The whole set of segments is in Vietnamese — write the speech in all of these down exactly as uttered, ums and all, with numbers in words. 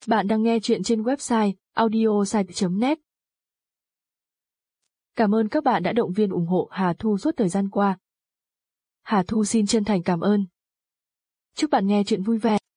Bạn đang nghe chuyện trên website audiosite chấm net. Cảm ơn các bạn đã động viên ủng hộ Hà Thu suốt thời gian qua. Hà Thu xin chân thành cảm ơn. Chúc bạn nghe chuyện vui vẻ.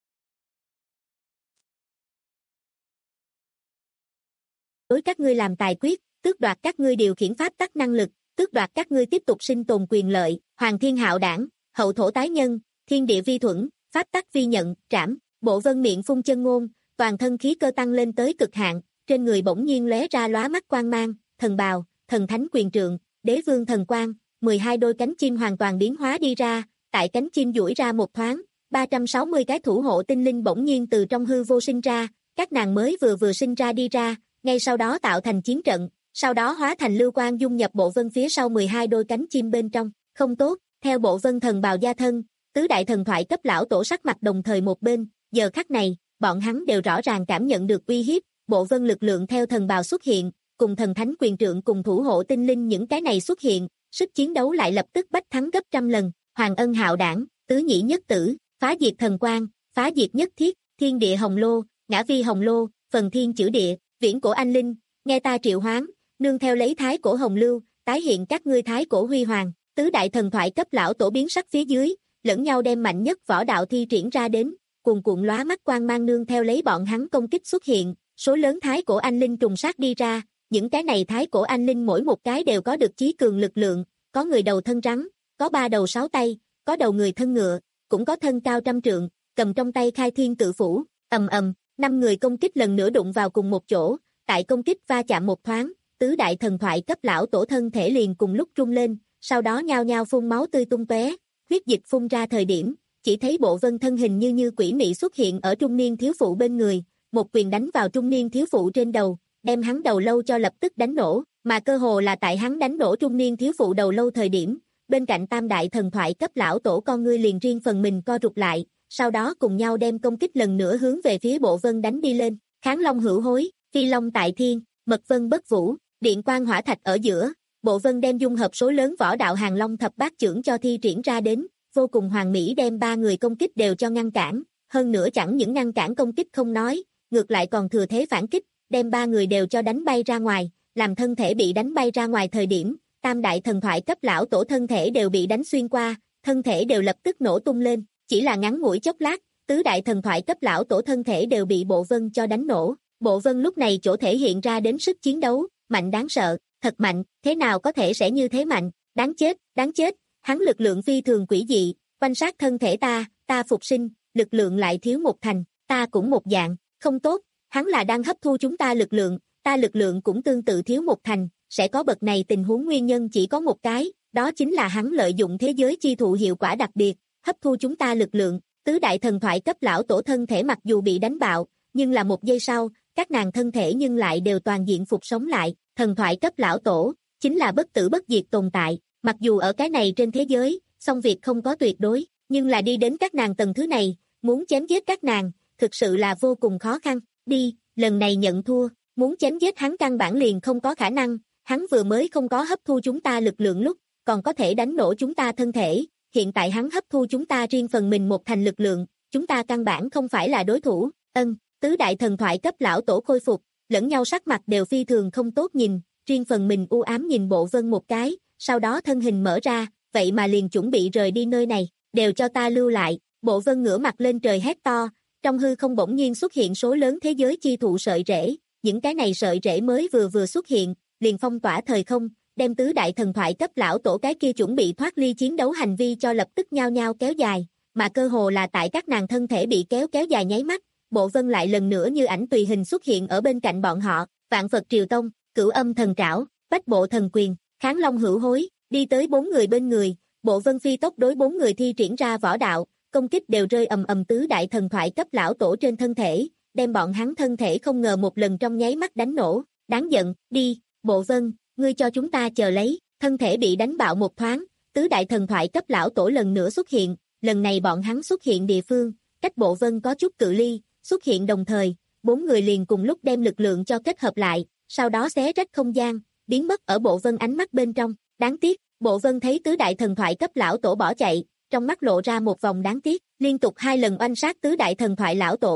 Đối các ngươi làm tài quyết, tước đoạt các ngươi điều khiển pháp tắc năng lực, tước đoạt các ngươi tiếp tục sinh tồn quyền lợi, hoàng thiên hạo đảng, hậu thổ tái nhân, thiên địa vi thuẫn, pháp tắc vi nhận, trảm. Bộ Vân miệng phun chân ngôn, toàn thân khí cơ tăng lên tới cực hạn, trên người bỗng nhiên lóe ra lóa mắt quang mang, thần bào, thần thánh quyền trượng, đế vương thần quang, mười hai đôi cánh chim hoàn toàn biến hóa đi ra, tại cánh chim duỗi ra một thoáng, ba trăm sáu mươi cái thủ hộ tinh linh bỗng nhiên từ trong hư vô sinh ra, các nàng mới vừa vừa sinh ra đi ra, ngay sau đó tạo thành chiến trận, sau đó hóa thành lưu quang dung nhập Bộ Vân phía sau mười hai đôi cánh chim bên trong, không tốt, theo Bộ Vân thần bào gia thân, tứ đại thần thoại cấp lão tổ sắc mặt đồng thời một bên, giờ khắc này, bọn hắn đều rõ ràng cảm nhận được uy hiếp, Bộ Vân lực lượng theo thần bào xuất hiện, cùng thần thánh quyền trượng cùng thủ hộ tinh linh những cái này xuất hiện, sức chiến đấu lại lập tức bách thắng gấp trăm lần, Hoàng Ân hạo đảng, tứ nhĩ nhất tử, phá diệt thần quang, phá diệt nhất thiết, thiên địa hồng lô, ngã vi hồng lô, phần thiên chữ địa, viễn cổ anh linh, nghe ta triệu hoán, nương theo lấy thái cổ hồng lưu, tái hiện các ngươi thái cổ huy hoàng, tứ đại thần thoại cấp lão tổ biến sắc phía dưới, lẫn nhau đem mạnh nhất võ đạo thi triển ra đến, cuồn cuộn lóa mắt quang mang nương theo lấy bọn hắn công kích xuất hiện, số lớn thái cổ anh linh trùng sát đi ra, những cái này thái cổ anh linh mỗi một cái đều có được chí cường lực lượng, có người đầu thân rắn, có ba đầu sáu tay, có đầu người thân ngựa, cũng có thân cao trăm trượng, cầm trong tay khai thiên cự phủ, ầm ầm, năm người công kích lần nữa đụng vào cùng một chỗ, tại công kích va chạm một thoáng, tứ đại thần thoại cấp lão tổ thân thể liền cùng lúc rung lên, sau đó nhao nhao phun máu tươi tung tóe, huyết dịch phun ra thời điểm, chỉ thấy Bộ Vân thân hình như như quỷ mị xuất hiện ở trung niên thiếu phụ bên người, một quyền đánh vào trung niên thiếu phụ trên đầu, đem hắn đầu lâu cho lập tức đánh nổ, mà cơ hồ là tại hắn đánh nổ trung niên thiếu phụ đầu lâu thời điểm, bên cạnh tam đại thần thoại cấp lão tổ con ngươi liền riêng phần mình co rụt lại, sau đó cùng nhau đem công kích lần nữa hướng về phía Bộ Vân đánh đi lên, Kháng Long hữu hối, Phi Long tại thiên, Mật Vân bất vũ, điện quang hỏa thạch ở giữa, Bộ Vân đem dung hợp số lớn võ đạo hàng long thập bát chưởng cho thi triển ra đến, vô cùng hoàn mỹ đem ba người công kích đều cho ngăn cản, hơn nữa chẳng những ngăn cản công kích không nói, ngược lại còn thừa thế phản kích, đem ba người đều cho đánh bay ra ngoài, làm thân thể bị đánh bay ra ngoài thời điểm, tam đại thần thoại cấp lão tổ thân thể đều bị đánh xuyên qua, thân thể đều lập tức nổ tung lên, chỉ là ngắn ngủi chốc lát, tứ đại thần thoại cấp lão tổ thân thể đều bị Bộ Vân cho đánh nổ, Bộ Vân lúc này chỗ thể hiện ra đến sức chiến đấu, mạnh đáng sợ, thật mạnh, thế nào có thể sẽ như thế mạnh, đáng chết, đáng chết. Hắn lực lượng phi thường quỷ dị, quanh sát thân thể ta, ta phục sinh, lực lượng lại thiếu một thành, ta cũng một dạng, không tốt, hắn là đang hấp thu chúng ta lực lượng, ta lực lượng cũng tương tự thiếu một thành, sẽ có bậc này tình huống nguyên nhân chỉ có một cái, đó chính là hắn lợi dụng thế giới chi thụ hiệu quả đặc biệt, hấp thu chúng ta lực lượng, tứ đại thần thoại cấp lão tổ thân thể mặc dù bị đánh bạo, nhưng là một giây sau, các nàng thân thể nhưng lại đều toàn diện phục sống lại, thần thoại cấp lão tổ, chính là bất tử bất diệt tồn tại. Mặc dù ở cái này trên thế giới, song việc không có tuyệt đối, nhưng là đi đến các nàng tầng thứ này, muốn chém giết các nàng, thực sự là vô cùng khó khăn. Đi, lần này nhận thua, muốn chém giết hắn căn bản liền không có khả năng, hắn vừa mới không có hấp thu chúng ta lực lượng lúc, còn có thể đánh nổ chúng ta thân thể, hiện tại hắn hấp thu chúng ta riêng phần mình một thành lực lượng, chúng ta căn bản không phải là đối thủ. Ân, tứ đại thần thoại cấp lão tổ khôi phục, lẫn nhau sắc mặt đều phi thường không tốt nhìn, riêng phần mình u ám nhìn Bộ Vân một cái. Sau đó thân hình mở ra, vậy mà liền chuẩn bị rời đi nơi này, đều cho ta lưu lại, Bộ Vân ngửa mặt lên trời hét to, trong hư không bỗng nhiên xuất hiện số lớn thế giới chi thụ sợi rễ, những cái này sợi rễ mới vừa vừa xuất hiện, liền phong tỏa thời không, đem tứ đại thần thoại cấp lão tổ cái kia chuẩn bị thoát ly chiến đấu hành vi cho lập tức nhao nhao kéo dài, mà cơ hồ là tại các nàng thân thể bị kéo kéo dài nháy mắt, Bộ Vân lại lần nữa như ảnh tùy hình xuất hiện ở bên cạnh bọn họ, Vạn Phật Triều Tông, Cửu Âm Thần Trảo, Bách Bộ Thần Quyền, Kháng Long hữu hối, đi tới bốn người bên người, Bộ Vân phi tốc đối bốn người thi triển ra võ đạo, công kích đều rơi ầm ầm tứ đại thần thoại cấp lão tổ trên thân thể, đem bọn hắn thân thể không ngờ một lần trong nháy mắt đánh nổ, đáng giận, đi, Bộ Vân, ngươi cho chúng ta chờ lấy, thân thể bị đánh bạo một thoáng, tứ đại thần thoại cấp lão tổ lần nữa xuất hiện, lần này bọn hắn xuất hiện địa phương, cách Bộ Vân có chút cự ly, xuất hiện đồng thời, bốn người liền cùng lúc đem lực lượng cho kết hợp lại, sau đó xé rách không gian, biến mất ở Bộ Vân ánh mắt bên trong, đáng tiếc, Bộ Vân thấy tứ đại thần thoại cấp lão tổ bỏ chạy, trong mắt lộ ra một vòng đáng tiếc, liên tục hai lần oanh sát tứ đại thần thoại lão tổ,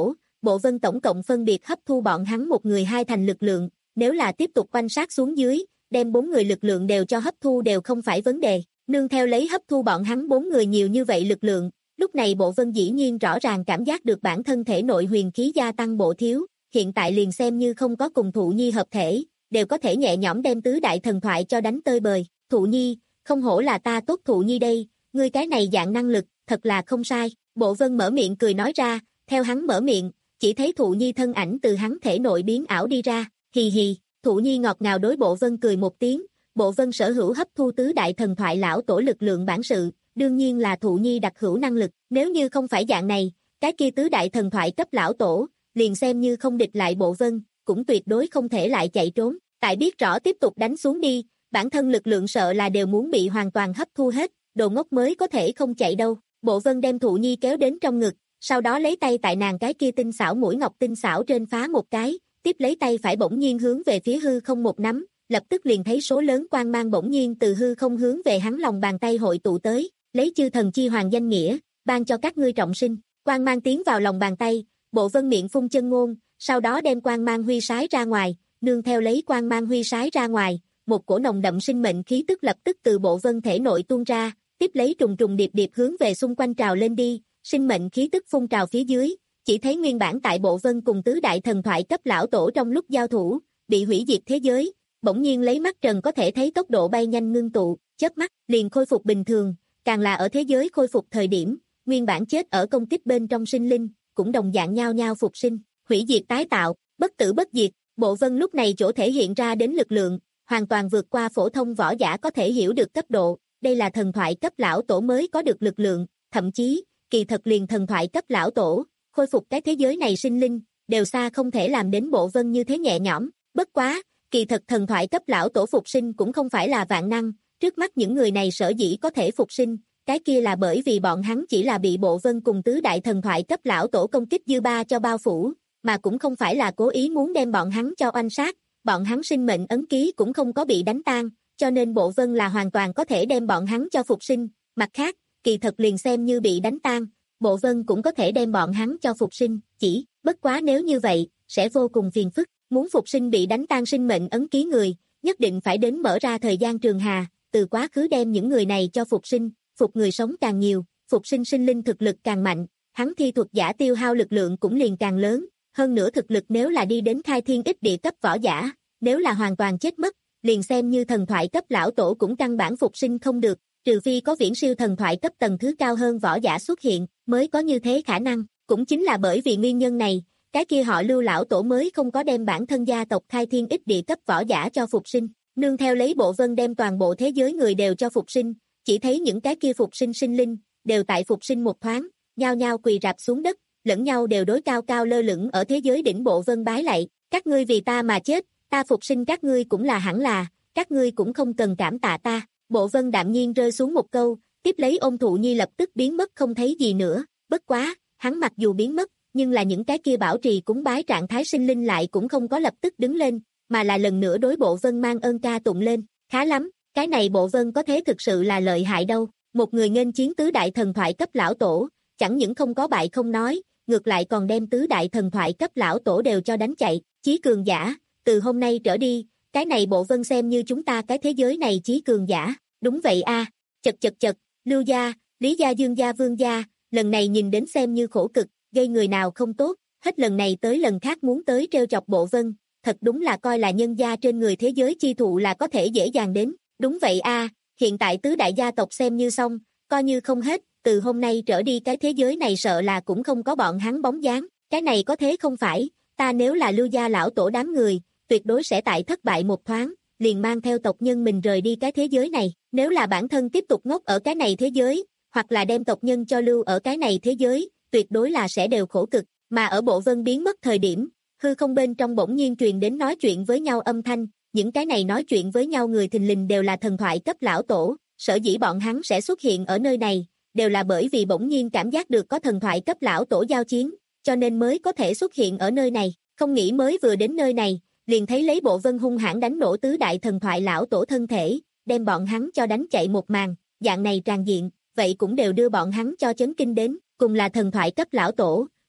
Bộ Vân tổng cộng phân biệt hấp thu bọn hắn một người hai thành lực lượng, nếu là tiếp tục quan sát xuống dưới, đem bốn người lực lượng đều cho hấp thu đều không phải vấn đề, nương theo lấy hấp thu bọn hắn bốn người nhiều như vậy lực lượng, lúc này Bộ Vân dĩ nhiên rõ ràng cảm giác được bản thân thể nội huyền khí gia tăng bộ thiếu, hiện tại liền xem như không có cùng Thụ Nhi hợp thể, đều có thể nhẹ nhõm đem tứ đại thần thoại cho đánh tơi bời. Thụ Nhi, không hổ là ta tốt Thụ Nhi đây, ngươi cái này dạng năng lực, thật là không sai. Bộ Vân mở miệng cười nói ra, theo hắn mở miệng, chỉ thấy Thụ Nhi thân ảnh từ hắn thể nội biến ảo đi ra, hì hì, Thụ Nhi ngọt ngào đối Bộ Vân cười một tiếng, Bộ Vân sở hữu hấp thu tứ đại thần thoại lão tổ lực lượng bản sự, đương nhiên là Thụ Nhi đặc hữu năng lực, nếu như không phải dạng này, cái kia tứ đại thần thoại cấp lão tổ, liền xem như không địch lại Bộ Vân, cũng tuyệt đối không thể lại chạy trốn, tại biết rõ tiếp tục đánh xuống đi, bản thân lực lượng sợ là đều muốn bị hoàn toàn hấp thu hết, đồ ngốc mới có thể không chạy đâu. Bộ Vân đem Thụ Nhi kéo đến trong ngực, sau đó lấy tay tại nàng cái kia tinh xảo mũi ngọc tinh xảo trên phá một cái, tiếp lấy tay phải bỗng nhiên hướng về phía hư không một nắm, lập tức liền thấy số lớn quang mang bỗng nhiên từ hư không hướng về hắn lòng bàn tay hội tụ tới, lấy chư thần chi hoàng danh nghĩa, ban cho các ngươi trọng sinh. Quang mang tiến vào lòng bàn tay, Bộ Vân miệng phun chân ngôn, sau đó đem quang mang huy sái ra ngoài, nương theo lấy quang mang huy sái ra ngoài, một cổ nồng đậm sinh mệnh khí tức lập tức từ Bộ Vân thể nội tuôn ra, tiếp lấy trùng trùng điệp điệp hướng về xung quanh trào lên đi, sinh mệnh khí tức phun trào phía dưới, chỉ thấy nguyên bản tại Bộ Vân cùng tứ đại thần thoại cấp lão tổ trong lúc giao thủ, bị hủy diệt thế giới, bỗng nhiên lấy mắt trần có thể thấy tốc độ bay nhanh ngưng tụ, chớp mắt liền khôi phục bình thường, càng là ở thế giới khôi phục thời điểm, nguyên bản chết ở công kích bên trong sinh linh, cũng đồng dạng nhao nhao phục sinh, hủy diệt tái tạo, bất tử bất diệt. Bộ Vân lúc này chỗ thể hiện ra đến lực lượng, hoàn toàn vượt qua phổ thông võ giả có thể hiểu được cấp độ, đây là thần thoại cấp lão tổ mới có được lực lượng, thậm chí, kỳ thật liền thần thoại cấp lão tổ, khôi phục cái thế giới này sinh linh, đều xa không thể làm đến Bộ Vân như thế nhẹ nhõm, bất quá, kỳ thật thần thoại cấp lão tổ phục sinh cũng không phải là vạn năng, trước mắt những người này sở dĩ có thể phục sinh, cái kia là bởi vì bọn hắn chỉ là bị Bộ Vân cùng tứ đại thần thoại cấp lão tổ công kích dư ba cho bao phủ, mà cũng không phải là cố ý muốn đem bọn hắn cho oanh sát, bọn hắn sinh mệnh ấn ký cũng không có bị đánh tan, cho nên Bộ Vân là hoàn toàn có thể đem bọn hắn cho phục sinh, mặt khác, kỳ thật liền xem như bị đánh tan, Bộ Vân cũng có thể đem bọn hắn cho phục sinh, chỉ, bất quá nếu như vậy, sẽ vô cùng phiền phức, muốn phục sinh bị đánh tan sinh mệnh ấn ký người, nhất định phải đến mở ra thời gian trường hà, từ quá khứ đem những người này cho phục sinh, phục người sống càng nhiều, phục sinh sinh linh thực lực càng mạnh, hắn thi thuật giả tiêu hao lực lượng cũng liền càng lớn, hơn nữa thực lực nếu là đi đến khai thiên ích địa cấp võ giả, nếu là hoàn toàn chết mất, liền xem như thần thoại cấp lão tổ cũng căn bản phục sinh không được, trừ phi có viễn siêu thần thoại cấp tầng thứ cao hơn võ giả xuất hiện, mới có như thế khả năng, cũng chính là bởi vì nguyên nhân này, cái kia họ Lưu lão tổ mới không có đem bản thân gia tộc khai thiên ích địa cấp võ giả cho phục sinh, nương theo lấy Bộ Vân đem toàn bộ thế giới người đều cho phục sinh, chỉ thấy những cái kia phục sinh sinh linh, đều tại phục sinh một thoáng, nhao nhao quỳ rạp xuống đất, lẫn nhau đều đối cao cao lơ lửng ở thế giới đỉnh Bộ Vân bái lạy, các ngươi vì ta mà chết, ta phục sinh các ngươi cũng là hẳn là, các ngươi cũng không cần cảm tạ ta. Bộ Vân đạm nhiên rơi xuống một câu, tiếp lấy ôm Thụ Nhi lập tức biến mất không thấy gì nữa, bất quá, hắn mặc dù biến mất, nhưng là những cái kia bảo trì cúng bái trạng thái sinh linh lại cũng không có lập tức đứng lên, mà là lần nữa đối Bộ Vân mang ơn ca tụng lên, khá lắm, cái này Bộ Vân có thế thực sự là lợi hại đâu, một người nghênh chiến tứ đại thần thoại cấp lão tổ, chẳng những không có bại không nói, ngược lại còn đem tứ đại thần thoại cấp lão tổ đều cho đánh chạy, chí cường giả, từ hôm nay trở đi, cái này Bộ Vân xem như chúng ta cái thế giới này chí cường giả, đúng vậy a, à. Chật chật chật, Lưu gia, Lý gia, Dương gia, Vương gia, lần này nhìn đến xem như khổ cực, gây người nào không tốt, hết lần này tới lần khác muốn tới trêu chọc Bộ Vân, thật đúng là coi là nhân gia trên người thế giới chi thụ là có thể dễ dàng đến, đúng vậy a, à. Hiện tại tứ đại gia tộc xem như xong, coi như không hết, từ hôm nay trở đi cái thế giới này sợ là cũng không có bọn hắn bóng dáng, cái này có thế không phải, ta nếu là Lưu gia lão tổ đám người, tuyệt đối sẽ tại thất bại một thoáng, liền mang theo tộc nhân mình rời đi cái thế giới này, nếu là bản thân tiếp tục ngốc ở cái này thế giới, hoặc là đem tộc nhân cho lưu ở cái này thế giới, tuyệt đối là sẽ đều khổ cực, mà ở Bộ Vân biến mất thời điểm, hư không bên trong bỗng nhiên truyền đến nói chuyện với nhau âm thanh, những cái này nói chuyện với nhau người thình lình đều là thần thoại cấp lão tổ, sở dĩ bọn hắn sẽ xuất hiện ở nơi này, đều là bởi vì bỗng nhiên cảm giác được có thần thoại cấp lão tổ giao chiến, cho nên mới có thể xuất hiện ở nơi này, không nghĩ mới vừa đến nơi này, liền thấy lấy Bộ Vân hung hãn đánh nổ tứ đại thần thoại lão tổ thân thể, đem bọn hắn cho đánh chạy một màn, dạng này tràn diện, vậy cũng đều đưa bọn hắn cho chấn kinh đến, cùng là thần thoại cấp lão tổ,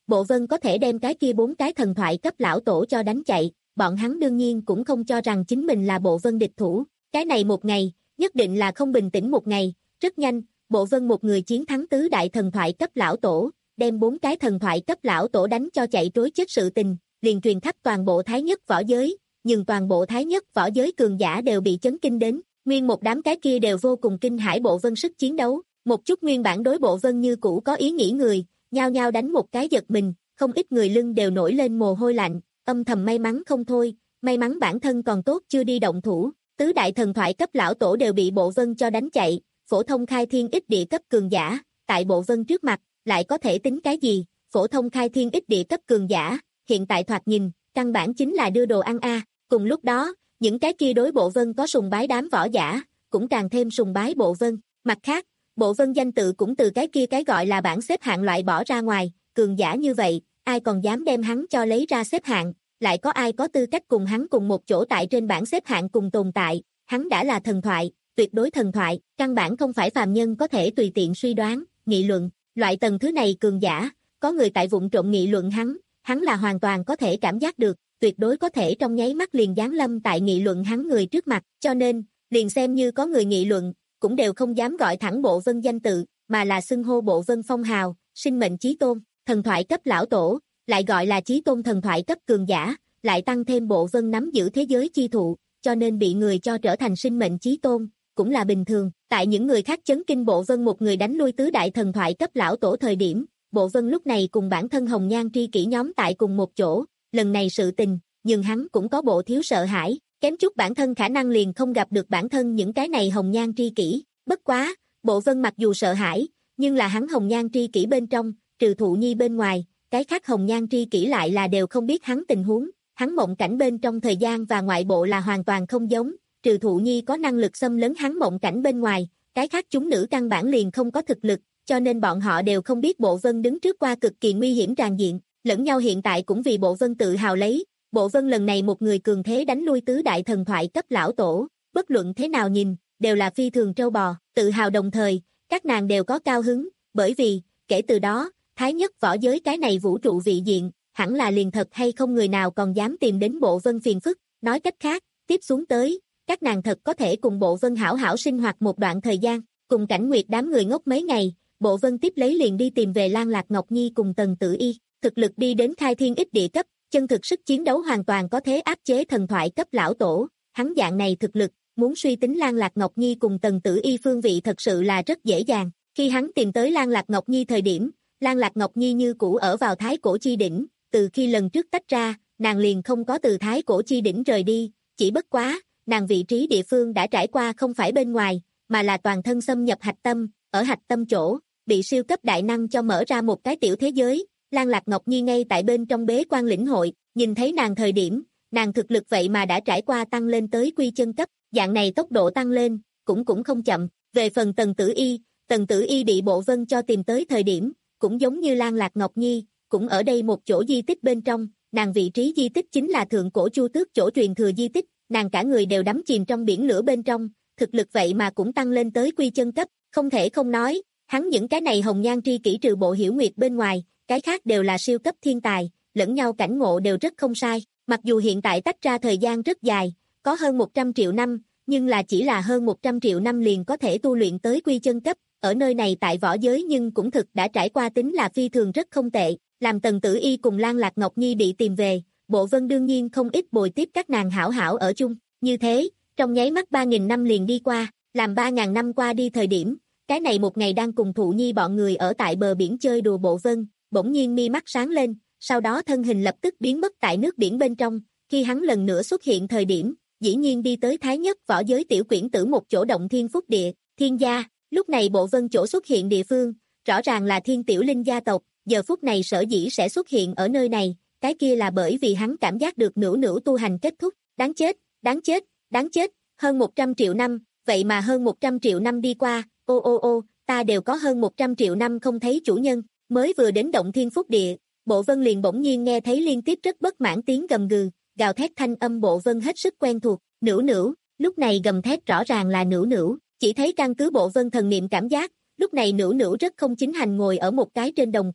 Bộ Vân có thể đem cái kia bốn cái thần thoại cấp lão tổ cho đánh chạy, bọn hắn đương nhiên cũng không cho rằng chính mình là Bộ Vân địch thủ, cái này một ngày, nhất định là không bình tĩnh một ngày, rất nhanh, Bộ Vân một người chiến thắng tứ đại thần thoại cấp lão tổ, đem bốn cái thần thoại cấp lão tổ đánh cho chạy trối chết sự tình, liền truyền khắp toàn bộ thái nhất võ giới, nhưng toàn bộ thái nhất võ giới cường giả đều bị chấn kinh đến, nguyên một đám cái kia đều vô cùng kinh hãi Bộ Vân sức chiến đấu, một chút nguyên bản đối Bộ Vân như cũ có ý nghĩ người, nhao nhao đánh một cái giật mình, không ít người lưng đều nổi lên mồ hôi lạnh, âm thầm may mắn không thôi, may mắn bản thân còn tốt chưa đi động thủ, tứ đại thần thoại cấp lão tổ đều bị Bộ Vân cho đánh chạy, phổ thông khai thiên ích địa cấp cường giả, tại Bộ Vân trước mặt, lại có thể tính cái gì, phổ thông khai thiên ích địa cấp cường giả, hiện tại thoạt nhìn, căn bản chính là đưa đồ ăn a. Cùng lúc đó, những cái kia đối Bộ Vân có sùng bái đám võ giả, cũng càng thêm sùng bái Bộ Vân, mặt khác, Bộ Vân danh tự cũng từ cái kia cái gọi là bảng xếp hạng loại bỏ ra ngoài, cường giả như vậy, ai còn dám đem hắn cho lấy ra xếp hạng, lại có ai có tư cách cùng hắn cùng một chỗ tại trên bảng xếp hạng cùng tồn tại, hắn đã là thần thoại, tuyệt đối thần thoại, căn bản không phải phàm nhân có thể tùy tiện suy đoán, nghị luận, loại tầng thứ này cường giả, có người tại vụng trộm nghị luận hắn, hắn là hoàn toàn có thể cảm giác được, tuyệt đối có thể trong nháy mắt liền giáng lâm tại nghị luận hắn người trước mặt, cho nên, liền xem như có người nghị luận, cũng đều không dám gọi thẳng Bộ Vân danh tự, mà là xưng hô Bộ Vân phong hào, sinh mệnh chí tôn, thần thoại cấp lão tổ, lại gọi là chí tôn thần thoại cấp cường giả, lại tăng thêm Bộ Vân nắm giữ thế giới chi thụ, cho nên bị người cho trở thành sinh mệnh chí tôn, cũng là bình thường. Tại những người khác chấn kinh Bộ Vân một người đánh lui tứ đại thần thoại cấp lão tổ thời điểm, Bộ Vân lúc này cùng bản thân hồng nhan tri kỷ nhóm tại cùng một chỗ, lần này sự tình, nhưng hắn cũng có bộ thiếu sợ hãi, kém chút bản thân khả năng liền không gặp được bản thân những cái này hồng nhan tri kỷ, bất quá, Bộ Vân mặc dù sợ hãi, nhưng là hắn hồng nhan tri kỷ bên trong, trừ Thụ Nhi bên ngoài, cái khác hồng nhan tri kỷ lại là đều không biết hắn tình huống, hắn mộng cảnh bên trong thời gian và ngoại bộ là hoàn toàn không giống, trừ Thụ Nhi có năng lực xâm lấn hắn mộng cảnh bên ngoài, cái khác chúng nữ căn bản liền không có thực lực, cho nên bọn họ đều không biết Bộ Vân đứng trước qua cực kỳ nguy hiểm tràn diện, lẫn nhau hiện tại cũng vì Bộ Vân tự hào lấy, Bộ Vân lần này một người cường thế đánh lui tứ đại thần thoại cấp lão tổ, bất luận thế nào nhìn, đều là phi thường trâu bò, tự hào đồng thời, các nàng đều có cao hứng, bởi vì, kể từ đó, thái nhất võ giới cái này vũ trụ vị diện, hẳn là liền thật hay không người nào còn dám tìm đến Bộ Vân phiền phức, nói cách khác, tiếp xuống tới, các nàng thật có thể cùng Bộ Vân hảo hảo sinh hoạt một đoạn thời gian, cùng Cảnh Nguyệt đám người ngốc mấy ngày, Bộ Vân tiếp lấy liền đi tìm về Lan Lạc Ngọc Nhi cùng Tần Tử Y, thực lực đi đến khai thiên ích địa cấp, chân thực sức chiến đấu hoàn toàn có thể áp chế thần thoại cấp lão tổ, hắn dạng này thực lực, muốn suy tính Lan Lạc Ngọc Nhi cùng Tần Tử Y phương vị thật sự là rất dễ dàng, khi hắn tìm tới Lan Lạc Ngọc Nhi thời điểm, Lan Lạc Ngọc Nhi như cũ ở vào thái cổ chi đỉnh, từ khi lần trước tách ra, nàng liền không có từ thái cổ chi đỉnh rời đi, chỉ bất quá, nàng vị trí địa phương đã trải qua không phải bên ngoài, mà là toàn thân xâm nhập hạch tâm, ở hạch tâm chỗ, bị siêu cấp đại năng cho mở ra một cái tiểu thế giới, Lan Lạc Ngọc Nhi ngay tại bên trong bế quan lĩnh hội, nhìn thấy nàng thời điểm, nàng thực lực vậy mà đã trải qua tăng lên tới quy chân cấp, dạng này tốc độ tăng lên, cũng cũng không chậm, về phần Tần Tử Y, Tần Tử Y bị Bộ Vân cho tìm tới thời điểm, cũng giống như Lan Lạc Ngọc Nhi, cũng ở đây một chỗ di tích bên trong, nàng vị trí di tích chính là thượng cổ Chu Tước chỗ truyền thừa di tích, nàng cả người đều đắm chìm trong biển lửa bên trong, thực lực vậy mà cũng tăng lên tới quy chân cấp, không thể không nói, hắn những cái này hồng nhan tri kỷ trừ Bộ Hiểu Nguyệt bên ngoài, cái khác đều là siêu cấp thiên tài, lẫn nhau cảnh ngộ đều rất không sai, mặc dù hiện tại tách ra thời gian rất dài, có hơn một trăm triệu năm, nhưng là chỉ là hơn một trăm triệu năm liền có thể tu luyện tới quy chân cấp, ở nơi này tại võ giới nhưng cũng thực đã trải qua tính là phi thường rất không tệ, làm Tần Tử Y cùng Lan Lạc Ngọc Nhi bị tìm về, Bộ Vân đương nhiên không ít bồi tiếp các nàng hảo hảo ở chung, như thế, trong nháy mắt ba nghìn năm liền đi qua, làm ba nghìn năm qua đi thời điểm, cái này một ngày đang cùng Thụ Nhi bọn người ở tại bờ biển chơi đùa Bộ Vân, bỗng nhiên mi mắt sáng lên, sau đó thân hình lập tức biến mất tại nước biển bên trong, khi hắn lần nữa xuất hiện thời điểm, dĩ nhiên đi tới thái nhất võ giới tiểu quyển tử một chỗ động thiên phúc địa, thiên gia, lúc này Bộ Vân chỗ xuất hiện địa phương, rõ ràng là thiên tiểu linh gia tộc, giờ phút này sở dĩ sẽ xuất hiện ở nơi này, cái kia là bởi vì hắn cảm giác được nửa nửa tu hành kết thúc, đáng chết, đáng chết, đáng chết, hơn một trăm triệu năm, vậy mà hơn một trăm triệu năm đi qua, ô ô ô, ta đều có hơn một trăm triệu năm không thấy chủ nhân, mới vừa đến động thiên phúc địa, Bộ Vân liền bỗng nhiên nghe thấy liên tiếp rất bất mãn tiếng gầm gừ, gào thét thanh âm Bộ Vân hết sức quen thuộc, nửu nửu, lúc này gầm thét rõ ràng là nửu nửu, chỉ thấy căn cứ Bộ Vân thần niệm cảm giác, lúc này nửu nửu rất không chính hành ngồi ở một cái trên đồng cỏ,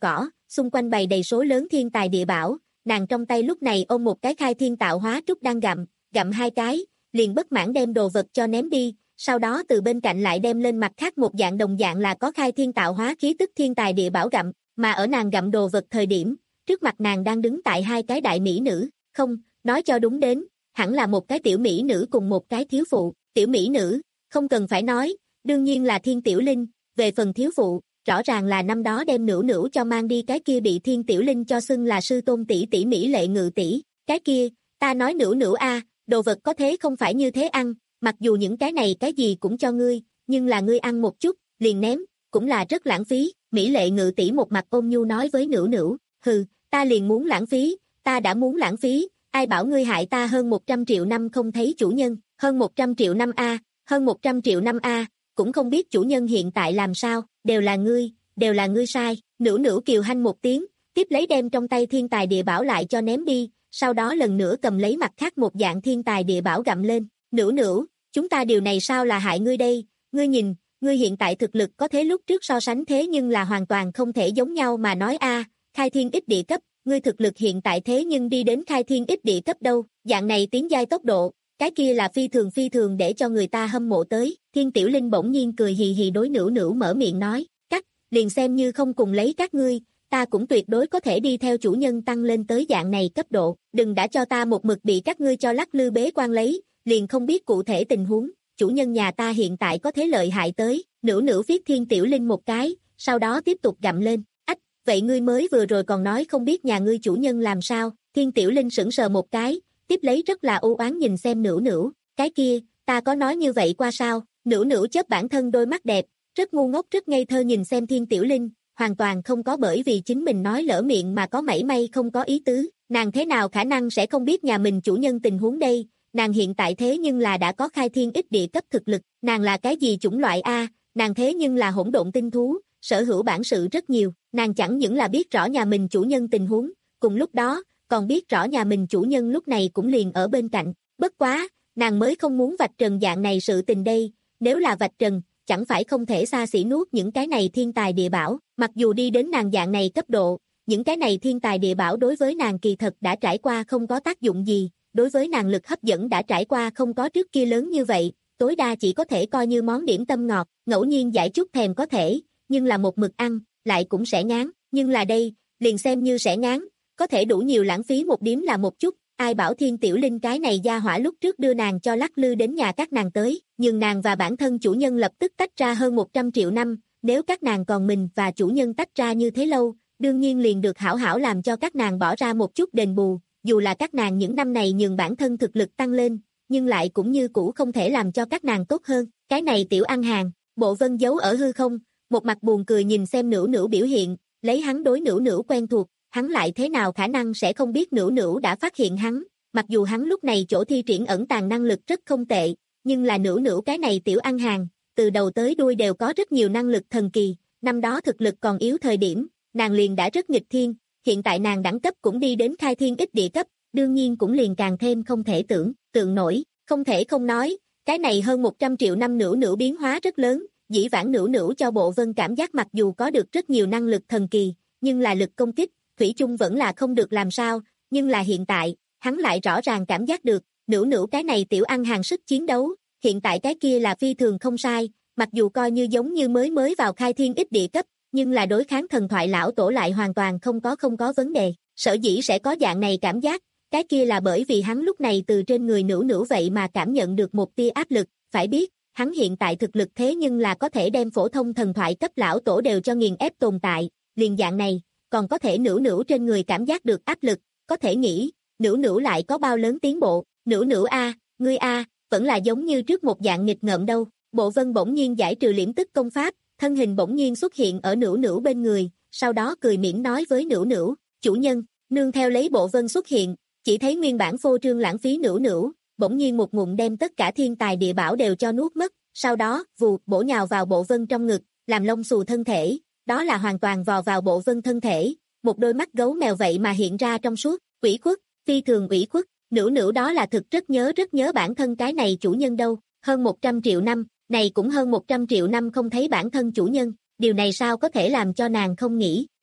xung quanh bày đầy số lớn thiên tài địa bảo, nàng trong tay lúc này ôm một cái khai thiên tạo hóa trúc đang gặm, gặm hai cái, liền bất mãn đem đồ vật cho ném đi, sau đó từ bên cạnh lại đem lên mặt khác một dạng đồng dạng là có khai thiên tạo hóa khí tức thiên tài địa bảo gặm, mà ở nàng gặm đồ vật thời điểm, trước mặt nàng đang đứng tại hai cái đại mỹ nữ, không, nói cho đúng đến, hẳn là một cái tiểu mỹ nữ cùng một cái thiếu phụ, tiểu mỹ nữ, không cần phải nói, đương nhiên là Thiên Tiểu Linh, về phần thiếu phụ, rõ ràng là năm đó đem Nữu Nữu cho mang đi cái kia bị Thiên Tiểu Linh cho xưng là sư tôn tỷ tỷ Mỹ Lệ Ngự tỷ, cái kia, ta nói Nữu Nữu a, đồ vật có thế không phải như thế ăn, mặc dù những cái này cái gì cũng cho ngươi, nhưng là ngươi ăn một chút, liền ném, cũng là rất lãng phí, Mỹ Lệ Ngự tỷ một mặt ôn nhu nói với Nữu Nữu, hừ, ta liền muốn lãng phí, ta đã muốn lãng phí, ai bảo ngươi hại ta hơn một trăm triệu năm không thấy chủ nhân, hơn một trăm triệu năm a, hơn một trăm triệu năm a, cũng không biết chủ nhân hiện tại làm sao, đều là ngươi, đều là ngươi sai, Nữu Nữu kiều hanh một tiếng, tiếp lấy đem trong tay thiên tài địa bảo lại cho ném đi, sau đó lần nữa cầm lấy mặt khác một dạng thiên tài địa bảo gặm lên, Nữu Nữu, chúng ta điều này sao là hại ngươi đây, ngươi nhìn, ngươi hiện tại thực lực có thế lúc trước so sánh thế nhưng là hoàn toàn không thể giống nhau mà nói a, khai thiên ích địa cấp, ngươi thực lực hiện tại thế nhưng đi đến khai thiên ích địa cấp đâu, dạng này tiến giai tốc độ, cái kia là phi thường phi thường để cho người ta hâm mộ tới, Thiên Tiểu Linh bỗng nhiên cười hì hì đối Nữu Nữu mở miệng nói, cắt, liền xem như không cùng lấy các ngươi, ta cũng tuyệt đối có thể đi theo chủ nhân tăng lên tới dạng này cấp độ, đừng đã cho ta một mực bị các ngươi cho lắc lư bế quan lấy, liền không biết cụ thể tình huống, chủ nhân nhà ta hiện tại có thế lợi hại tới, Nữu Nữu viết Thiên Tiểu Linh một cái, sau đó tiếp tục gặm lên, ách, vậy ngươi mới vừa rồi còn nói không biết nhà ngươi chủ nhân làm sao, Thiên Tiểu Linh sững sờ một cái, tiếp lấy rất là u oán nhìn xem Nữu Nữu, cái kia, ta có nói như vậy qua sao, Nữu Nữu chớp bản thân đôi mắt đẹp, rất ngu ngốc rất ngây thơ nhìn xem Thiên Tiểu Linh, hoàn toàn không có bởi vì chính mình nói lỡ miệng mà có mảy may không có ý tứ, nàng thế nào khả năng sẽ không biết nhà mình chủ nhân tình huống đây, nàng hiện tại thế nhưng là đã có khai thiên ích địa cấp thực lực, nàng là cái gì chủng loại A, nàng thế nhưng là hỗn độn tinh thú, sở hữu bản sự rất nhiều, nàng chẳng những là biết rõ nhà mình chủ nhân tình huống, cùng lúc đó, còn biết rõ nhà mình chủ nhân lúc này cũng liền ở bên cạnh, bất quá, nàng mới không muốn vạch trần dạng này sự tình đây, nếu là vạch trần, chẳng phải không thể xa xỉ nuốt những cái này thiên tài địa bảo, mặc dù đi đến nàng dạng này cấp độ, những cái này thiên tài địa bảo đối với nàng kỳ thật đã trải qua không có tác dụng gì, đối với nàng lực hấp dẫn đã trải qua không có trước kia lớn như vậy, tối đa chỉ có thể coi như món điểm tâm ngọt, ngẫu nhiên giải chút thèm có thể, nhưng là một mực ăn, lại cũng sẽ ngán, nhưng là đây, liền xem như sẽ ngán, có thể đủ nhiều lãng phí một điểm là một chút, ai bảo Thiên Tiểu Linh cái này gia hỏa lúc trước đưa nàng cho lắc lư đến nhà các nàng tới, nhưng nàng và bản thân chủ nhân lập tức tách ra hơn một trăm triệu năm, nếu các nàng còn mình và chủ nhân tách ra như thế lâu, đương nhiên liền được hảo hảo làm cho các nàng bỏ ra một chút đền bù, dù là các nàng những năm này nhường bản thân thực lực tăng lên, nhưng lại cũng như cũ không thể làm cho các nàng tốt hơn, cái này tiểu ăn hàng, Bộ Vân giấu ở hư không, một mặt buồn cười nhìn xem Nữu Nữu biểu hiện, lấy hắn đối Nữu Nữu quen thuộc, hắn lại thế nào khả năng sẽ không biết Nữu Nữu đã phát hiện hắn, mặc dù hắn lúc này chỗ thi triển ẩn tàng năng lực rất không tệ, nhưng là Nữu Nữu cái này tiểu ăn hàng, từ đầu tới đuôi đều có rất nhiều năng lực thần kỳ, năm đó thực lực còn yếu thời điểm, nàng liền đã rất nghịch thiên, hiện tại nàng đẳng cấp cũng đi đến khai thiên ích địa cấp, đương nhiên cũng liền càng thêm không thể tưởng, tượng nổi, không thể không nói, cái này hơn một trăm triệu năm Nữu Nữu biến hóa rất lớn, dĩ vãng Nữu Nữu cho Bộ Vân cảm giác mặc dù có được rất nhiều năng lực thần kỳ, nhưng là lực công kích, thủy chung vẫn là không được làm sao, nhưng là hiện tại, hắn lại rõ ràng cảm giác được, Nữu Nữu cái này tiểu ăn hàng sức chiến đấu, hiện tại cái kia là phi thường không sai, mặc dù coi như giống như mới mới vào khai thiên ích địa cấp, nhưng là đối kháng thần thoại lão tổ lại hoàn toàn không có không có vấn đề, sở dĩ sẽ có dạng này cảm giác, cái kia là bởi vì hắn lúc này từ trên người Nữu Nữu vậy mà cảm nhận được một tia áp lực, phải biết, hắn hiện tại thực lực thế nhưng là có thể đem phổ thông thần thoại cấp lão tổ đều cho nghiền ép tồn tại, liền dạng này, còn có thể Nữu Nữu trên người cảm giác được áp lực, có thể nghĩ, Nữu Nữu lại có bao lớn tiến bộ, Nữu Nữu a, ngươi a, vẫn là giống như trước một dạng nghịch ngợm đâu. Bộ Vân bỗng nhiên giải trừ liễm tức công pháp, thân hình bỗng nhiên xuất hiện ở Nữu Nữu bên người, sau đó cười mỉm nói với Nữu Nữu, chủ nhân, nương theo lấy Bộ Vân xuất hiện, chỉ thấy nguyên bản phô trương lãng phí Nữu Nữu, bỗng nhiên một ngụm đem tất cả thiên tài địa bảo đều cho nuốt mất, sau đó, vù, bổ nhào vào Bộ Vân trong ngực, làm lông xù thân thể, đó là hoàn toàn vò vào Bộ Vân thân thể, một đôi mắt gấu mèo vậy mà hiện ra trong suốt, ủy khuất, phi thường ủy khuất, Nữu Nữu đó là thực rất nhớ rất nhớ bản thân cái này chủ nhân đâu, hơn một trăm triệu năm, này cũng hơn một trăm triệu năm không thấy bản thân chủ nhân, điều này sao có thể làm cho nàng không nghĩ,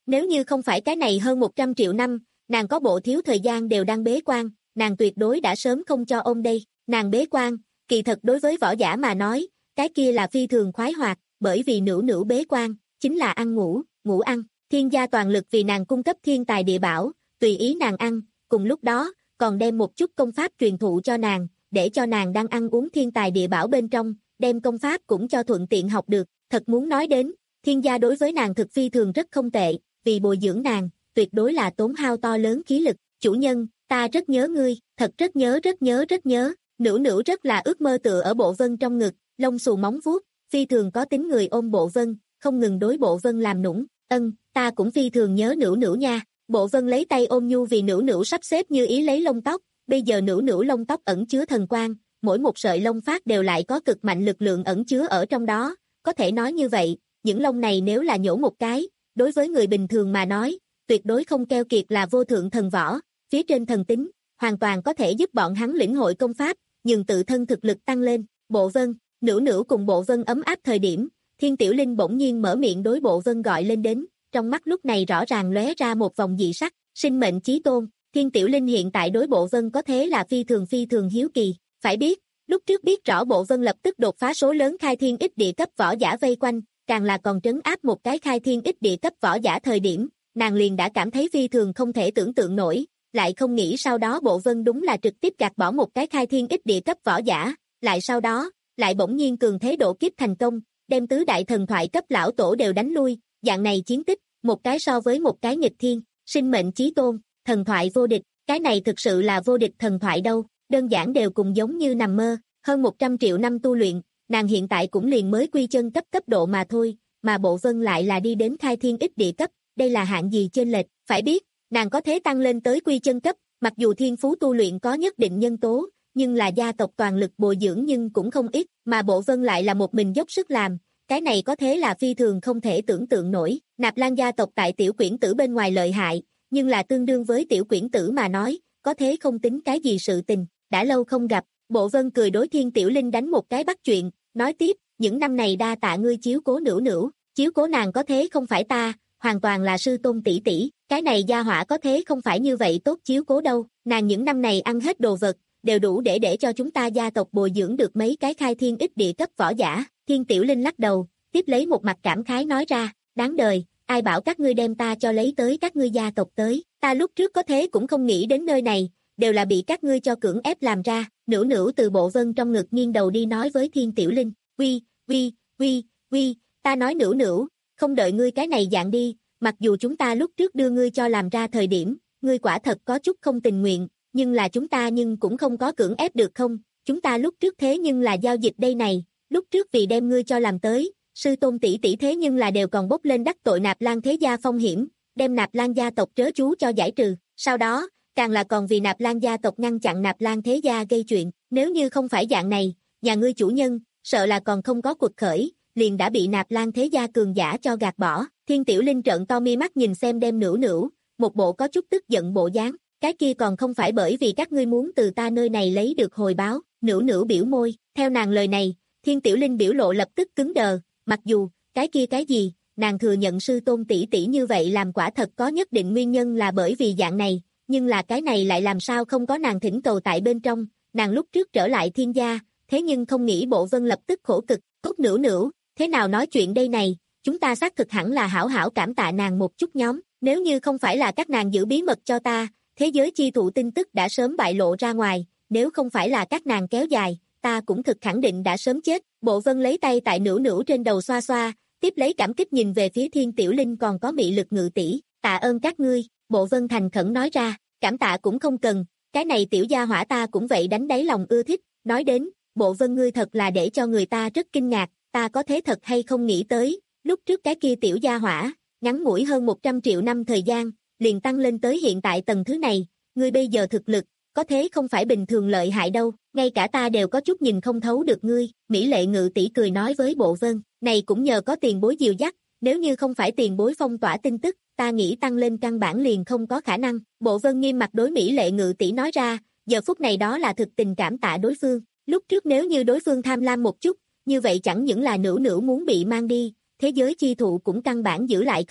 Nếu như không phải cái này hơn một trăm triệu năm, nàng có bộ thiếu thời gian đều đang bế quan, nàng tuyệt đối đã sớm không cho ôm đây. Nàng bế quan, kỳ thật đối với võ giả mà nói, cái kia là phi thường khoái hoạt, bởi vì nữu nữu bế quan, chính là ăn ngủ, ngủ ăn. Thiên gia toàn lực vì nàng cung cấp thiên tài địa bảo, tùy ý nàng ăn, cùng lúc đó, còn đem một chút công pháp truyền thụ cho nàng, để cho nàng đang ăn uống thiên tài địa bảo bên trong, đem công pháp cũng cho thuận tiện học được. Thật muốn nói đến, thiên gia đối với nàng thực phi thường rất không tệ, vì bồi dưỡng nàng, tuyệt đối là tốn hao to lớn khí lực. Chủ nhân, ta rất nhớ ngươi, thật rất nhớ rất nhớ rất nhớ. Nữu nữu rất là ước mơ tựa ở Bộ Vân trong ngực, lông xù móng vuốt, phi thường có tính người ôm Bộ Vân, không ngừng đối Bộ Vân làm nũng. Ân, ta cũng phi thường nhớ nữu nữu nha. Bộ Vân lấy tay ôm nhu vì nữu nữu sắp xếp như ý lấy lông tóc, bây giờ nữu nữu lông tóc ẩn chứa thần quang, mỗi một sợi lông phát đều lại có cực mạnh lực lượng ẩn chứa ở trong đó, có thể nói như vậy, những lông này nếu là nhổ một cái, đối với người bình thường mà nói, tuyệt đối không keo kiệt là vô thượng thần võ, phía trên thần tính, hoàn toàn có thể giúp bọn hắn lĩnh hội công pháp, nhưng tự thân thực lực tăng lên. Bộ Vân, nữu nữu cùng Bộ Vân ấm áp thời điểm, Thiên Tiểu Linh bỗng nhiên mở miệng đối Bộ Vân gọi lên đến, trong mắt lúc này rõ ràng lóe ra một vòng dị sắc, sinh mệnh chí tôn. Thiên Tiểu Linh hiện tại đối Bộ Vân có thế là phi thường phi thường hiếu kỳ, phải biết, lúc trước biết rõ Bộ Vân lập tức đột phá số lớn khai thiên ích địa cấp võ giả vây quanh, càng là còn trấn áp một cái khai thiên ích địa cấp võ giả thời điểm, nàng liền đã cảm thấy phi thường không thể tưởng tượng nổi, lại không nghĩ sau đó Bộ Vân đúng là trực tiếp gạt bỏ một cái khai thiên ích địa cấp võ giả, lại sau đó, lại bỗng nhiên cường thế độ kiếp thành công, đem tứ đại thần thoại cấp lão tổ đều đánh lui, dạng này chiến tích, một cái so với một cái nghịch thiên, sinh mệnh chí tôn, thần thoại vô địch, cái này thực sự là vô địch thần thoại đâu, đơn giản đều cùng giống như nằm mơ, hơn một trăm triệu năm tu luyện, nàng hiện tại cũng liền mới quy chân cấp cấp độ mà thôi, mà Bộ Vân lại là đi đến khai thiên ích địa cấp, đây là hạng gì chênh lệch, phải biết, nàng có thể tăng lên tới quy chân cấp, mặc dù thiên phú tu luyện có nhất định nhân tố, nhưng là gia tộc toàn lực bồi dưỡng nhưng cũng không ít, mà Bộ Vân lại là một mình dốc sức làm, cái này có thế là phi thường không thể tưởng tượng nổi. Nạp Lan gia tộc tại tiểu quyển tử bên ngoài lợi hại, nhưng là tương đương với tiểu quyển tử mà nói, có thế không tính cái gì sự tình, đã lâu không gặp. Bộ Vân cười đối Thiên Tiểu Linh đánh một cái bắt chuyện, nói tiếp, những năm này đa tạ ngươi chiếu cố nữu nữu, chiếu cố nàng có thế không phải ta, hoàn toàn là sư tôn tỷ tỷ, cái này gia hỏa có thế không phải như vậy tốt chiếu cố đâu, nàng những năm này ăn hết đồ vật, đều đủ để để cho chúng ta gia tộc bồi dưỡng được mấy cái khai thiên ích địa cấp võ giả. Thiên Tiểu Linh lắc đầu, tiếp lấy một mặt cảm khái nói ra, đáng đời, ai bảo các ngươi đem ta cho lấy tới các ngươi gia tộc tới, ta lúc trước có thế cũng không nghĩ đến nơi này, đều là bị các ngươi cho cưỡng ép làm ra. Nữu nữu từ Bộ Vân trong ngực nghiêng đầu đi nói với Thiên Tiểu Linh, uy, uy, uy, uy, ta nói nữu nữu, không đợi ngươi cái này dạng đi, mặc dù chúng ta lúc trước đưa ngươi cho làm ra thời điểm, ngươi quả thật có chút không tình nguyện, nhưng là chúng ta nhưng cũng không có cưỡng ép được không, chúng ta lúc trước thế nhưng là giao dịch đây này, lúc trước vì đem ngươi cho làm tới, sư tôn tỷ tỷ thế nhưng là đều còn bốc lên đắc tội Nạp Lan thế gia phong hiểm, đem Nạp Lan gia tộc trớ chú cho giải trừ, sau đó, càng là còn vì Nạp Lan gia tộc ngăn chặn Nạp Lan thế gia gây chuyện, nếu như không phải dạng này, nhà ngươi chủ nhân, sợ là còn không có cuộc khởi, liền đã bị Nạp Lan thế gia cường giả cho gạt bỏ. Thiên Tiểu Linh trợn to mi mắt nhìn xem đem nữu nữu, một bộ có chút tức giận bộ dáng, cái kia còn không phải bởi vì các ngươi muốn từ ta nơi này lấy được hồi báo. Nữu nữu biểu môi, theo nàng lời này, Thiên Tiểu Linh biểu lộ lập tức cứng đờ, mặc dù, cái kia cái gì, nàng thừa nhận sư tôn tỷ tỷ như vậy làm quả thật có nhất định nguyên nhân là bởi vì dạng này, nhưng là cái này lại làm sao không có nàng thỉnh cầu tại bên trong, nàng lúc trước trở lại Thiên gia, thế nhưng không nghĩ Bộ Vân lập tức khổ cực, cốt nữu nữu, thế nào nói chuyện đây này, chúng ta xác thực hẳn là hảo hảo cảm tạ nàng một chút nhóm, nếu như không phải là các nàng giữ bí mật cho ta, thế giới chi thụ tin tức đã sớm bại lộ ra ngoài, nếu không phải là các nàng kéo dài, ta cũng thực khẳng định đã sớm chết. Bộ Vân lấy tay tại nữu nữu trên đầu xoa xoa, tiếp lấy cảm kích nhìn về phía Thiên Tiểu Linh còn có mị lực ngự tỷ, tạ ơn các ngươi. Bộ Vân thành khẩn nói ra, cảm tạ cũng không cần, cái này tiểu gia hỏa ta cũng vậy đánh đáy lòng ưa thích, nói đến, Bộ Vân ngươi thật là để cho người ta rất kinh ngạc, ta có thế thật hay không nghĩ tới, lúc trước cái kia tiểu gia hỏa, ngắn ngủi hơn một trăm triệu năm thời gian, liền tăng lên tới hiện tại tầng thứ này, ngươi bây giờ thực lực, có thế không phải bình thường lợi hại đâu, ngay cả ta đều có chút nhìn không thấu được ngươi. Mỹ lệ ngự tỷ cười nói với Bộ Vân, này cũng nhờ có tiền bối dìu dắt, nếu như không phải tiền bối phong tỏa tin tức, ta nghĩ tăng lên căn bản liền không có khả năng. Bộ Vân nghiêm mặt đối Mỹ lệ ngự tỷ nói ra, giờ phút này đó là thực tình cảm tạ đối phương, lúc trước nếu như đối phương tham lam một chút, như vậy chẳng những là nữu nữu muốn bị mang đi, thế giới chi thụ cũng căn bản giữ lại không,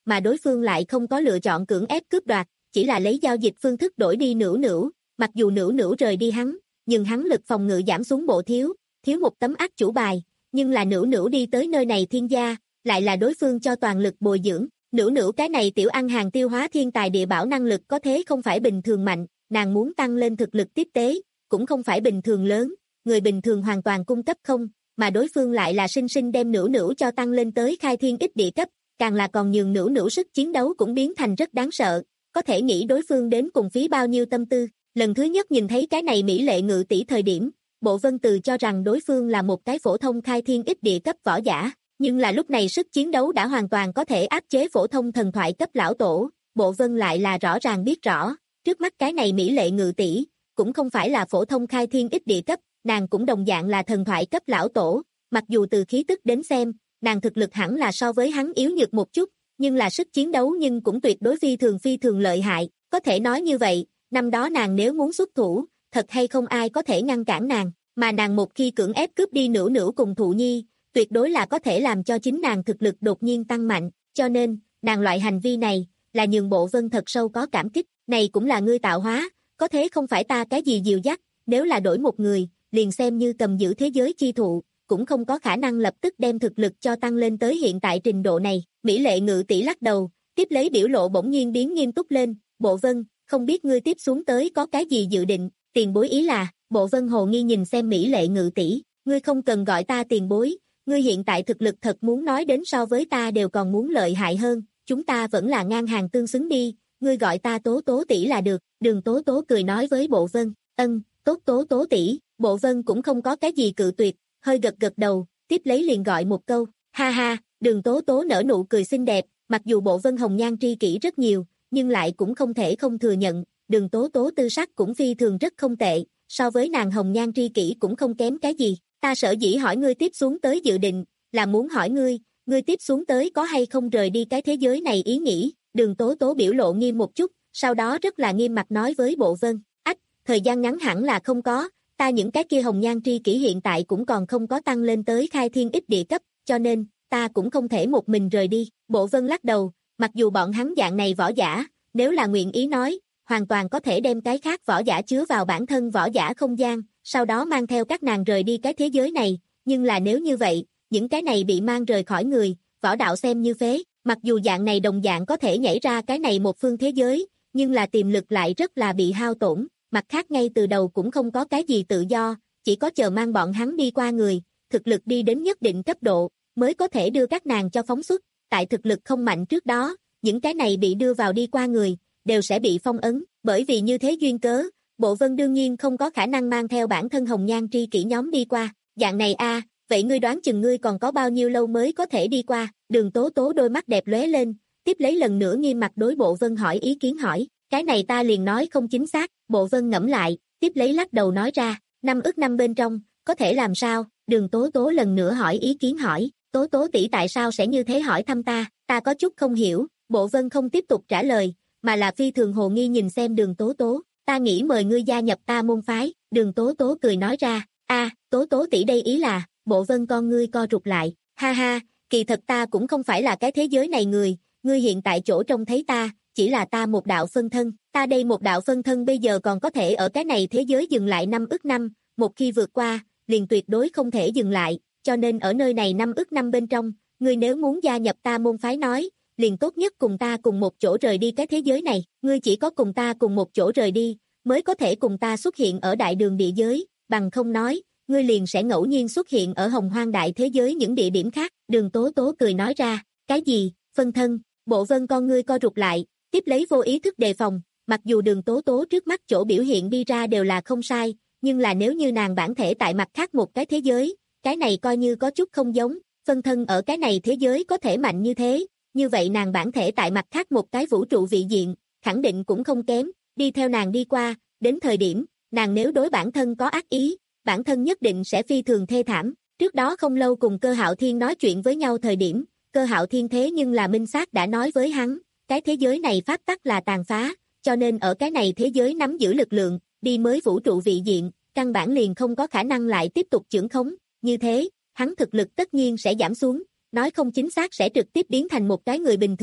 mà đối phương lại không có lựa chọn cưỡng ép cướp đoạt, chỉ là lấy giao dịch phương thức đổi đi Nữu Nữu, mặc dù Nữu Nữu rời đi hắn, nhưng hắn lực phòng ngự giảm xuống bộ thiếu, thiếu một tấm ác chủ bài, nhưng là Nữu Nữu đi tới nơi này thiên gia, lại là đối phương cho toàn lực bồi dưỡng, Nữu Nữu cái này tiểu ăn hàng tiêu hóa thiên tài địa bảo năng lực có thế không phải bình thường mạnh, nàng muốn tăng lên thực lực tiếp tế, cũng không phải bình thường lớn, người bình thường hoàn toàn cung cấp không, mà đối phương lại là sinh sinh đem Nữu Nữu cho tăng lên tới khai thiên ích địa cấp, càng là còn nhường Nữu Nữu sức chiến đấu cũng biến thành rất đáng sợ, có thể nghĩ đối phương đến cùng phí bao nhiêu tâm tư. Lần thứ nhất nhìn thấy cái này mỹ lệ ngự tỷ thời điểm, Bộ Vân Từ cho rằng đối phương là một cái phổ thông khai thiên ích địa cấp võ giả, nhưng là lúc này sức chiến đấu đã hoàn toàn có thể áp chế phổ thông thần thoại cấp lão tổ, Bộ Vân lại là rõ ràng biết rõ, trước mắt cái này mỹ lệ ngự tỷ cũng không phải là phổ thông khai thiên ích địa cấp, nàng cũng đồng dạng là thần thoại cấp lão tổ, mặc dù từ khí tức đến xem, nàng thực lực hẳn là so với hắn yếu nhược một chút, nhưng là sức chiến đấu nhưng cũng tuyệt đối phi thường phi thường lợi hại, có thể nói như vậy, năm đó nàng nếu muốn xuất thủ, thật hay không ai có thể ngăn cản nàng, mà nàng một khi cưỡng ép cướp đi Nữu Nữu cùng Thụ Nhi, tuyệt đối là có thể làm cho chính nàng thực lực đột nhiên tăng mạnh, cho nên, nàng loại hành vi này, là nhường Bộ Vân thật sâu có cảm kích, này cũng là ngươi tạo hóa, có thế không phải ta cái gì dìu dắt, nếu là đổi một người, liền xem như cầm giữ thế giới chi thụ, cũng không có khả năng lập tức đem thực lực cho tăng lên tới hiện tại trình độ này, mỹ lệ ngự tỷ lắc đầu, tiếp lấy biểu lộ bỗng nhiên biến nghiêm túc lên, Bộ Vân, không biết ngươi tiếp xuống tới có cái gì dự định, tiền bối ý là, Bộ Vân hồ nghi nhìn xem mỹ lệ ngự tỷ, ngươi không cần gọi ta tiền bối, ngươi hiện tại thực lực thật muốn nói đến so với ta đều còn muốn lợi hại hơn, chúng ta vẫn là ngang hàng tương xứng đi, ngươi gọi ta Tố Tố tỷ là được, Đường Tố Tố cười nói với Bộ Vân, ân, tốt Tố Tố tỷ, Bộ Vân cũng không có cái gì cự tuyệt, hơi gật gật đầu, tiếp lấy liền gọi một câu, ha ha, Đường Tố Tố nở nụ cười xinh đẹp, mặc dù Bộ Vân hồng nhan tri kỷ rất nhiều, nhưng lại cũng không thể không thừa nhận, Đường Tố Tố tư sắc cũng phi thường rất không tệ, so với nàng hồng nhan tri kỷ cũng không kém cái gì, ta sở dĩ hỏi ngươi tiếp xuống tới dự định, là muốn hỏi ngươi, ngươi tiếp xuống tới có hay không rời đi cái thế giới này ý nghĩ, Đường Tố Tố biểu lộ nghiêm một chút, sau đó rất là nghiêm mặt nói với Bộ Vân, ách, thời gian ngắn hẳn là không có, ta những cái kia hồng nhan tri kỷ hiện tại cũng còn không có tăng lên tới khai thiên ích địa cấp, cho nên, ta cũng không thể một mình rời đi, Bộ Vân lắc đầu, mặc dù bọn hắn dạng này võ giả, nếu là nguyện ý nói, hoàn toàn có thể đem cái khác võ giả chứa vào bản thân võ giả không gian, sau đó mang theo các nàng rời đi cái thế giới này, nhưng là nếu như vậy, những cái này bị mang rời khỏi người, võ đạo xem như phế, mặc dù dạng này đồng dạng có thể nhảy ra cái này một phương thế giới, nhưng là tiềm lực lại rất là bị hao tổn, mặt khác ngay từ đầu cũng không có cái gì tự do, chỉ có chờ mang bọn hắn đi qua người, thực lực đi đến nhất định cấp độ, mới có thể đưa các nàng cho phóng xuất, tại thực lực không mạnh trước đó, những cái này bị đưa vào đi qua người, đều sẽ bị phong ấn, bởi vì như thế duyên cớ, Bộ Vân đương nhiên không có khả năng mang theo bản thân hồng nhan tri kỷ nhóm đi qua, dạng này a, vậy ngươi đoán chừng ngươi còn có bao nhiêu lâu mới có thể đi qua, Đường Tố Tố đôi mắt đẹp lóe lên, tiếp lấy lần nữa nghiêm mặt đối Bộ Vân hỏi ý kiến hỏi, cái này ta liền nói không chính xác, Bộ Vân ngẫm lại, tiếp lấy lắc đầu nói ra, năm ức năm bên trong, có thể làm sao, Đường Tố Tố lần nữa hỏi ý kiến hỏi, Tố Tố tỷ tại sao sẽ như thế hỏi thăm ta, ta có chút không hiểu, Bộ Vân không tiếp tục trả lời, mà là phi thường hồ nghi nhìn xem Đường Tố Tố, ta nghĩ mời ngươi gia nhập ta môn phái, Đường Tố Tố cười nói ra, a, Tố Tố tỷ đây ý là, Bộ Vân con ngươi co rụt lại, ha ha, kỳ thật ta cũng không phải là cái thế giới này người, ngươi hiện tại chỗ trông thấy ta, chỉ là ta một đạo phân thân, ta đây một đạo phân thân bây giờ còn có thể ở cái này thế giới dừng lại năm ức năm, một khi vượt qua, liền tuyệt đối không thể dừng lại, cho nên ở nơi này năm ức năm bên trong, ngươi nếu muốn gia nhập ta môn phái nói, liền tốt nhất cùng ta cùng một chỗ rời đi cái thế giới này, ngươi chỉ có cùng ta cùng một chỗ rời đi, mới có thể cùng ta xuất hiện ở đại đường địa giới, bằng không nói, ngươi liền sẽ ngẫu nhiên xuất hiện ở hồng hoang đại thế giới những địa điểm khác, Đường Tố Tố cười nói ra, cái gì, phân thân, Bộ Vân con ngươi co rụt lại, tiếp lấy vô ý thức đề phòng, mặc dù Đường Tố Tố trước mắt chỗ biểu hiện đi ra đều là không sai, nhưng là nếu như nàng bản thể tại mặt khác một cái thế giới, cái này coi như có chút không giống, phân thân ở cái này thế giới có thể mạnh như thế, như vậy nàng bản thể tại mặt khác một cái vũ trụ vị diện, khẳng định cũng không kém, đi theo nàng đi qua, đến thời điểm, nàng nếu đối bản thân có ác ý, bản thân nhất định sẽ phi thường thê thảm, trước đó không lâu cùng Cơ Hạo Thiên nói chuyện với nhau thời điểm, Cơ Hạo Thiên thế nhưng là minh xác đã nói với hắn, cái thế giới này pháp tắc là tàn phá, cho nên ở cái này thế giới nắm giữ lực lượng, đi mới vũ trụ vị diện, căn bản liền không có khả năng lại tiếp tục chưởng khống, như thế, hắn thực lực tất nhiên sẽ giảm xuống, nói không chính xác sẽ trực tiếp biến thành một cái người bình thường,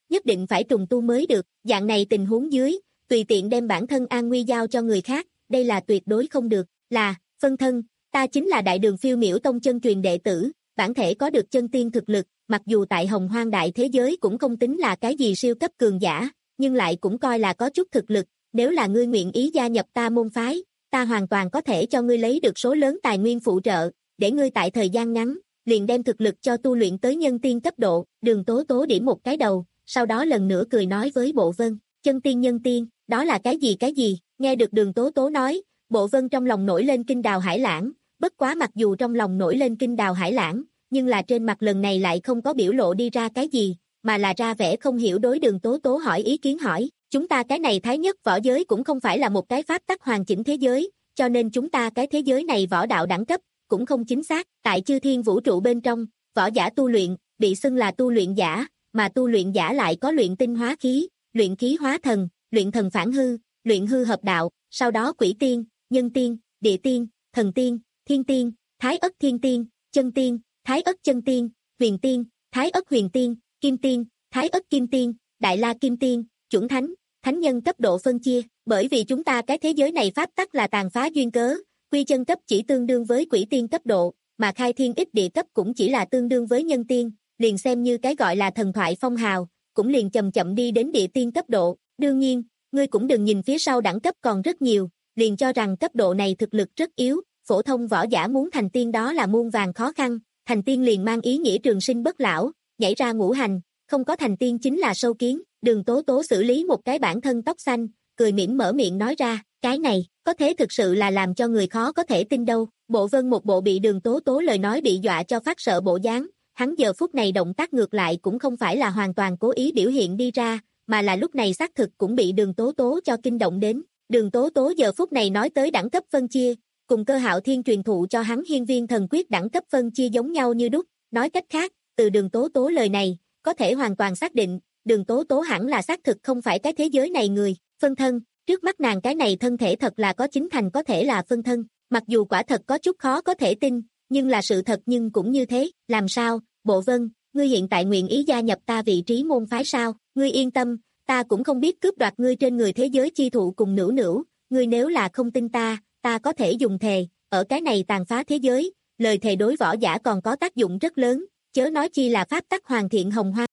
nhất định phải trùng tu mới được, dạng này tình huống dưới, tùy tiện đem bản thân an nguy giao cho người khác, đây là tuyệt đối không được, là, phân thân, ta chính là đại đường phiêu miểu tông chân truyền đệ tử, bản thể có được chân tiên thực lực, mặc dù tại hồng hoang đại thế giới cũng không tính là cái gì siêu cấp cường giả, nhưng lại cũng coi là có chút thực lực, nếu là ngươi nguyện ý gia nhập ta môn phái, ta hoàn toàn có thể cho ngươi lấy được số lớn tài nguyên phụ trợ, để ngươi tại thời gian ngắn, liền đem thực lực cho tu luyện tới nhân tiên cấp độ, Đường Tố Tố điểm một cái đầu, sau đó lần nữa cười nói với Bộ Vân, chân tiên nhân tiên, đó là cái gì cái gì, nghe được Đường Tố Tố nói, Bộ Vân trong lòng nổi lên kinh đào hải lãng, bất quá mặc dù trong lòng nổi lên kinh đào hải lãng, nhưng là trên mặt lần này lại không có biểu lộ đi ra cái gì, mà là ra vẻ không hiểu đối Đường Tố Tố hỏi ý kiến hỏi, chúng ta cái này thái nhất võ giới cũng không phải là một cái pháp tắc hoàn chỉnh thế giới, cho nên chúng ta cái thế giới này võ đạo đẳng cấp, cũng không chính xác, tại chư thiên vũ trụ bên trong, võ giả tu luyện, bị xưng là tu luyện giả, mà tu luyện giả lại có luyện tinh hóa khí, luyện khí hóa thần, luyện thần phản hư, luyện hư hợp đạo, sau đó quỷ tiên, nhân tiên, địa tiên, thần tiên, thiên tiên, thái ất thiên tiên, chân tiên, thái ất chân tiên, huyền tiên, thái ất huyền tiên, kim tiên, thái ất kim tiên, đại la kim tiên, chuẩn thánh, thánh nhân cấp độ phân chia, bởi vì chúng ta cái thế giới này pháp tắc là tàn phá duyên cớ, quy chân cấp chỉ tương đương với quỷ tiên cấp độ, mà khai thiên ích địa cấp cũng chỉ là tương đương với nhân tiên, liền xem như cái gọi là thần thoại phong hào, cũng liền chậm chậm đi đến địa tiên cấp độ, đương nhiên, ngươi cũng đừng nhìn phía sau đẳng cấp còn rất nhiều, liền cho rằng cấp độ này thực lực rất yếu, phổ thông võ giả muốn thành tiên đó là muôn vàn khó khăn, thành tiên liền mang ý nghĩa trường sinh bất lão, nhảy ra ngũ hành, không có thành tiên chính là sâu kiến, Đường Tố Tố xử lý một cái bản thân tóc xanh, cười mỉm mở miệng nói ra, cái này, có thế thực sự là làm cho người khó có thể tin đâu, Bộ Vân một bộ bị Đường Tố Tố lời nói bị dọa cho phát sợ bộ dáng, hắn giờ phút này động tác ngược lại cũng không phải là hoàn toàn cố ý biểu hiện đi ra, mà là lúc này xác thực cũng bị Đường Tố Tố cho kinh động đến, Đường Tố Tố giờ phút này nói tới đẳng cấp phân chia, cùng Cơ Hạo Thiên truyền thụ cho hắn hiên viên thần quyết đẳng cấp phân chia giống nhau như đúc, nói cách khác, từ Đường Tố Tố lời này, có thể hoàn toàn xác định, Đường Tố Tố hẳn là xác thực không phải cái thế giới này người, phân thân, trước mắt nàng cái này thân thể thật là có chính thành có thể là phân thân, mặc dù quả thật có chút khó có thể tin, nhưng là sự thật nhưng cũng như thế, làm sao, Bộ Vân, ngươi hiện tại nguyện ý gia nhập ta vị trí môn phái sao, ngươi yên tâm, ta cũng không biết cướp đoạt ngươi trên người thế giới chi thụ cùng nửu nửu, ngươi nếu là không tin ta, ta có thể dùng thề, ở cái này tàn phá thế giới, lời thề đối võ giả còn có tác dụng rất lớn, chớ nói chi là pháp tắc hoàn thiện hồng hoang.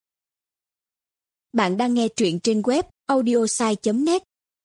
Bạn đang nghe truyện trên web audiosai chấm net.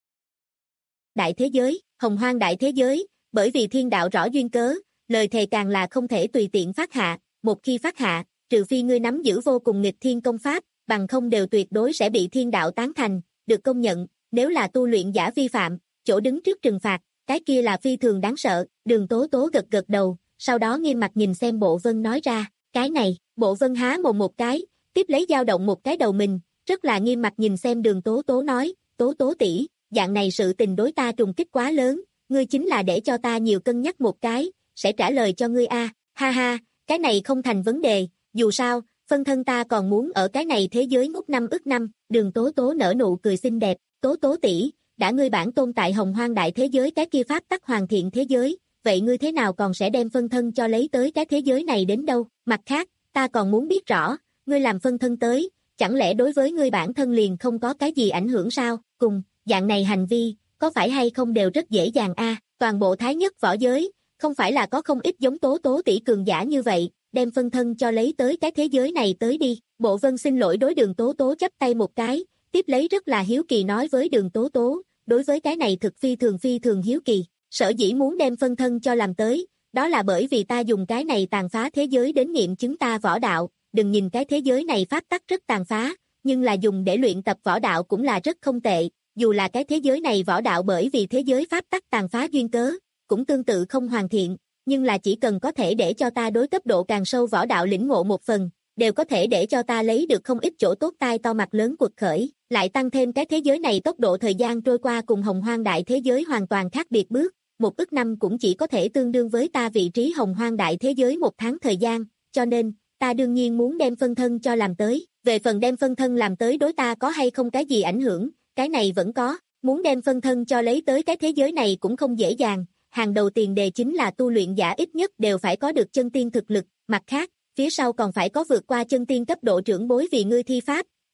Đại thế giới, hồng hoang đại thế giới, bởi vì thiên đạo rõ duyên cớ, lời thề càng là không thể tùy tiện phát hạ, một khi phát hạ, trừ phi ngươi nắm giữ vô cùng nghịch thiên công pháp, bằng không đều tuyệt đối sẽ bị thiên đạo tán thành, được công nhận, nếu là tu luyện giả vi phạm, chỗ đứng trước trừng phạt, cái kia là phi thường đáng sợ, Đường Tố Tố gật gật đầu, sau đó nghiêm mặt nhìn xem Bộ Vân nói ra, cái này, Bộ Vân há mồm một cái, tiếp lấy dao động một cái đầu mình, rất là nghiêm mặt nhìn xem Đường Tố Tố nói, Tố Tố tỷ, dạng này sự tình đối ta trùng kích quá lớn, ngươi chính là để cho ta nhiều cân nhắc một cái, sẽ trả lời cho ngươi a, ha ha, cái này không thành vấn đề, dù sao, phân thân ta còn muốn ở cái này thế giới ngút năm ức năm, Đường Tố Tố nở nụ cười xinh đẹp, Tố Tố tỷ, đã ngươi bản tôn tại hồng hoang đại thế giới cái kia pháp tắc hoàn thiện thế giới, vậy ngươi thế nào còn sẽ đem phân thân cho lấy tới cái thế giới này đến đâu, mặt khác, ta còn muốn biết rõ, ngươi làm phân thân tới, chẳng lẽ đối với ngươi bản thân liền không có cái gì ảnh hưởng sao, cùng, dạng này hành vi, có phải hay không đều rất dễ dàng a, toàn bộ thái nhất võ giới, không phải là có không ít giống Tố Tố tỷ cường giả như vậy, đem phân thân cho lấy tới cái thế giới này tới đi, Bộ Vân xin lỗi đối Đường Tố Tố chắp tay một cái, tiếp lấy rất là hiếu kỳ nói với Đường Tố Tố, đối với cái này thực phi thường phi thường hiếu kỳ, sở dĩ muốn đem phân thân cho làm tới, đó là bởi vì ta dùng cái này tàn phá thế giới đến nghiệm chứng ta võ đạo, đừng nhìn cái thế giới này pháp tắc rất tàn phá, nhưng là dùng để luyện tập võ đạo cũng là rất không tệ, dù là cái thế giới này võ đạo bởi vì thế giới pháp tắc tàn phá duyên cớ, cũng tương tự không hoàn thiện, nhưng là chỉ cần có thể để cho ta đối cấp độ càng sâu võ đạo lĩnh ngộ một phần, đều có thể để cho ta lấy được không ít chỗ tốt tai to mặt lớn cuộc khởi, lại tăng thêm cái thế giới này tốc độ thời gian trôi qua cùng hồng hoang đại thế giới hoàn toàn khác biệt bước, một ức năm cũng chỉ có thể tương đương với ta vị trí hồng hoang đại thế giới một tháng thời gian, cho nên, ta đương nhiên muốn đem phân thân cho làm tới, về phần đem phân thân làm tới đối ta có hay không cái gì ảnh hưởng, cái này vẫn có, muốn đem phân thân cho lấy tới cái thế giới này cũng không dễ dàng, hàng đầu tiền đề chính là tu luyện giả ít nhất đều phải có được chân tiên thực lực, mặt khác, phía sau còn phải có vượt qua chân tiên cấp độ trưởng bối vì ngươi thi pháp,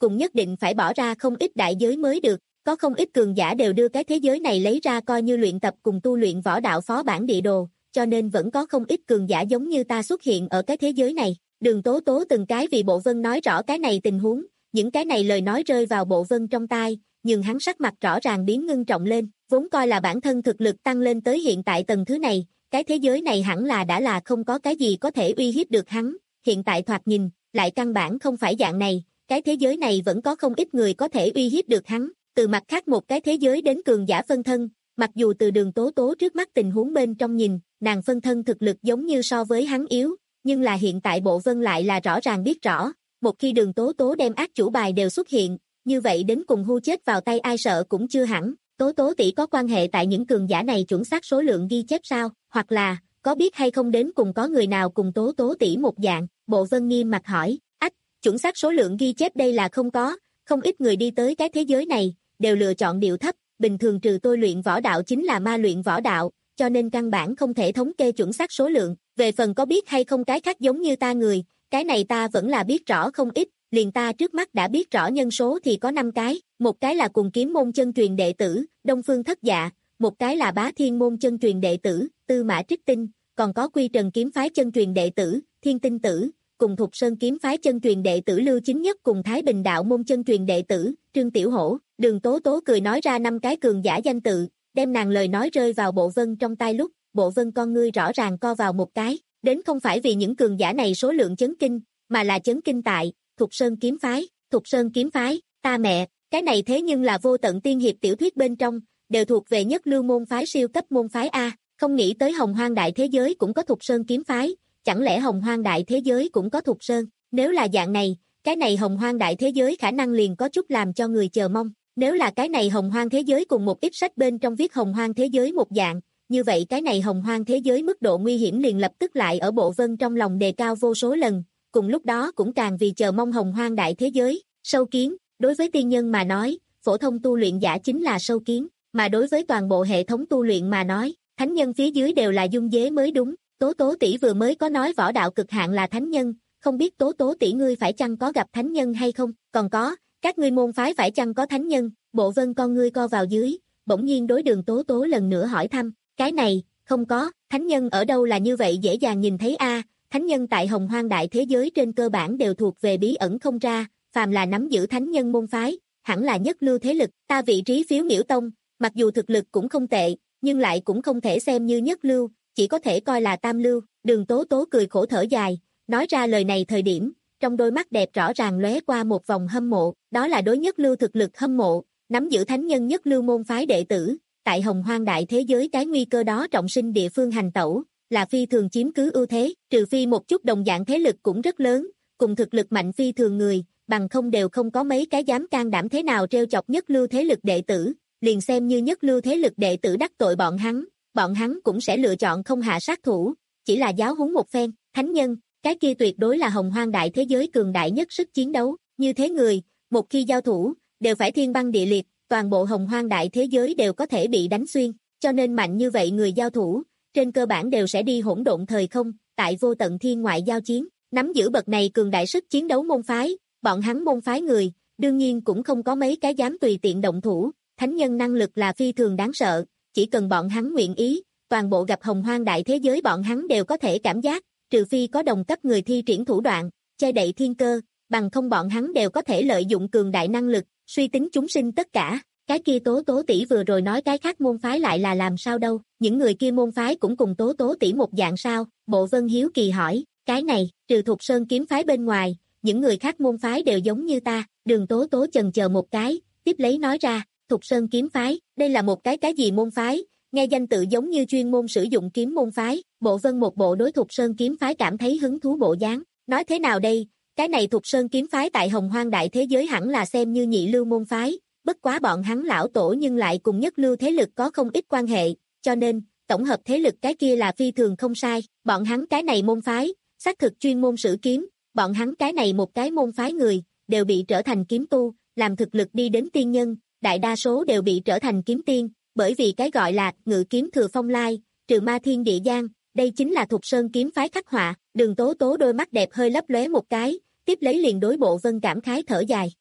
cùng nhất định phải bỏ ra không ít đại giới mới được, có không ít cường giả đều đưa cái thế giới này lấy ra coi như luyện tập cùng tu luyện võ đạo phó bản địa đồ, cho nên vẫn có không ít cường giả giống như ta xuất hiện ở cái thế giới này. Đường Tố Tố từng cái vì Bộ Vân nói rõ cái này tình huống, những cái này lời nói rơi vào Bộ Vân trong tai, nhưng hắn sắc mặt rõ ràng biến ngưng trọng lên, vốn coi là bản thân thực lực tăng lên tới hiện tại tầng thứ này, cái thế giới này hẳn là đã là không có cái gì có thể uy hiếp được hắn, hiện tại thoạt nhìn, lại căn bản không phải dạng này, cái thế giới này vẫn có không ít người có thể uy hiếp được hắn, từ mặt khác một cái thế giới đến cường giả phân thân, mặc dù từ Đường Tố Tố trước mắt tình huống bên trong nhìn, nàng phân thân thực lực giống như so với hắn yếu, nhưng là hiện tại Bộ Vân lại là rõ ràng biết rõ, một khi Đường Tố Tố đem ác chủ bài đều xuất hiện, như vậy đến cùng hu chết vào tay ai sợ cũng chưa hẳn. Tố Tố tỷ có quan hệ tại những cường giả này chuẩn xác số lượng ghi chép sao, hoặc là, có biết hay không đến cùng có người nào cùng Tố Tố tỷ một dạng, Bộ Vân nghiêm mặt hỏi, ách, chuẩn xác số lượng ghi chép đây là không có, không ít người đi tới cái thế giới này, đều lựa chọn điệu thấp, bình thường trừ tôi luyện võ đạo chính là ma luyện võ đạo, cho nên căn bản không thể thống kê chuẩn xác số lượng, về phần có biết hay không cái khác giống như ta người, cái này ta vẫn là biết rõ không ít, liền ta trước mắt đã biết rõ nhân số thì có năm cái, một cái là cùng kiếm môn chân truyền đệ tử, Đông Phương Thất Dạ, một cái là bá thiên môn chân truyền đệ tử, Tư Mã Trích Tinh, còn có Quy Trần kiếm phái chân truyền đệ tử, Thiên Tinh Tử, cùng Thục Sơn kiếm phái chân truyền đệ tử Lưu Chính Nhất cùng Thái Bình đạo môn chân truyền đệ tử, Trương Tiểu Hổ. Đường Tố Tố cười nói ra năm cái cường giả danh tự, đem nàng lời nói rơi vào Bộ Vân trong tai lúc, Bộ Vân con ngươi rõ ràng co vào một cái, đến không phải vì những cường giả này số lượng chấn kinh, mà là chấn kinh tại Thục Sơn kiếm phái, Thục Sơn kiếm phái, ta mẹ, cái này thế nhưng là vô tận tiên hiệp tiểu thuyết bên trong, đều thuộc về nhất lưu môn phái siêu cấp môn phái A, không nghĩ tới Hồng Hoang đại thế giới cũng có Thục Sơn kiếm phái, chẳng lẽ Hồng Hoang đại thế giới cũng có Thục Sơn, nếu là dạng này, cái này Hồng Hoang đại thế giới khả năng liền có chút làm cho người chờ mong, nếu là cái này Hồng Hoang thế giới cùng một ít sách bên trong viết Hồng Hoang thế giới một dạng, như vậy cái này Hồng Hoang thế giới mức độ nguy hiểm liền lập tức lại ở Bộ Vân trong lòng đề cao vô số lần, cùng lúc đó cũng càng vì chờ mong Hồng Hoang đại thế giới, sâu kiến, đối với tiên nhân mà nói, phổ thông tu luyện giả chính là sâu kiến, mà đối với toàn bộ hệ thống tu luyện mà nói, thánh nhân phía dưới đều là dung dế mới đúng, Tố Tố tỷ vừa mới có nói võ đạo cực hạn là thánh nhân, không biết Tố Tố tỷ ngươi phải chăng có gặp thánh nhân hay không, còn có, các ngươi môn phái phải chăng có thánh nhân, Bộ Vân con ngươi co vào dưới, bỗng nhiên đối Đường Tố Tố lần nữa hỏi thăm, cái này, không có, thánh nhân ở đâu là như vậy dễ dàng nhìn thấy a, thánh nhân tại Hồng Hoang đại thế giới trên cơ bản đều thuộc về bí ẩn không ra, phàm là nắm giữ thánh nhân môn phái, hẳn là nhất lưu thế lực, ta vị trí phiếu miểu tông, mặc dù thực lực cũng không tệ, nhưng lại cũng không thể xem như nhất lưu, chỉ có thể coi là tam lưu, Đường Tố Tố cười khổ thở dài, nói ra lời này thời điểm, trong đôi mắt đẹp rõ ràng lóe qua một vòng hâm mộ, đó là đối nhất lưu thực lực hâm mộ, nắm giữ thánh nhân nhất lưu môn phái đệ tử, tại Hồng Hoang đại thế giới cái nguy cơ đó trọng sinh địa phương hành tẩu, là phi thường chiếm cứ ưu thế, trừ phi một chút đồng dạng thế lực cũng rất lớn, cùng thực lực mạnh phi thường người, bằng không đều không có mấy cái dám can đảm thế nào treo chọc nhất lưu thế lực đệ tử, liền xem như nhất lưu thế lực đệ tử đắc tội bọn hắn, bọn hắn cũng sẽ lựa chọn không hạ sát thủ, chỉ là giáo huấn một phen, thánh nhân, cái kia tuyệt đối là Hồng Hoang đại thế giới cường đại nhất sức chiến đấu, như thế người, một khi giao thủ, đều phải thiên băng địa liệt, toàn bộ Hồng Hoang đại thế giới đều có thể bị đánh xuyên, cho nên mạnh như vậy người giao thủ, trên cơ bản đều sẽ đi hỗn độn thời không, tại vô tận thiên ngoại giao chiến, nắm giữ bậc này cường đại sức chiến đấu môn phái, bọn hắn môn phái người, đương nhiên cũng không có mấy cái dám tùy tiện động thủ, thánh nhân năng lực là phi thường đáng sợ, chỉ cần bọn hắn nguyện ý, toàn bộ gặp Hồng Hoang đại thế giới bọn hắn đều có thể cảm giác, trừ phi có đồng cấp người thi triển thủ đoạn, che đậy thiên cơ, bằng không bọn hắn đều có thể lợi dụng cường đại năng lực, suy tính chúng sinh tất cả. Cái kia Tố Tố tỷ vừa rồi nói cái khác môn phái lại là làm sao đâu, những người kia môn phái cũng cùng Tố Tố tỷ một dạng sao, Bộ Vân hiếu kỳ hỏi, cái này, trừ Thục Sơn kiếm phái bên ngoài, những người khác môn phái đều giống như ta, Đường Tố Tố chần chờ một cái, tiếp lấy nói ra, Thục Sơn kiếm phái, đây là một cái cái gì môn phái, nghe danh tự giống như chuyên môn sử dụng kiếm môn phái, Bộ Vân một bộ đối Thục Sơn kiếm phái cảm thấy hứng thú bộ dáng, nói thế nào đây, cái này Thục Sơn kiếm phái tại Hồng Hoang đại thế giới hẳn là xem như nhị lưu môn phái, bất quá bọn hắn lão tổ nhưng lại cùng nhất lưu thế lực có không ít quan hệ, cho nên, tổng hợp thế lực cái kia là phi thường không sai, bọn hắn cái này môn phái, xác thực chuyên môn sử kiếm, bọn hắn cái này một cái môn phái người, đều bị trở thành kiếm tu, làm thực lực đi đến tiên nhân, đại đa số đều bị trở thành kiếm tiên, bởi vì cái gọi là ngự kiếm thừa phong lai, trừ ma thiên địa giang, đây chính là Thục Sơn kiếm phái khắc họa, Đường Tố Tố đôi mắt đẹp hơi lấp lóe một cái, tiếp lấy liền đối Bộ Vân cảm khái thở dài,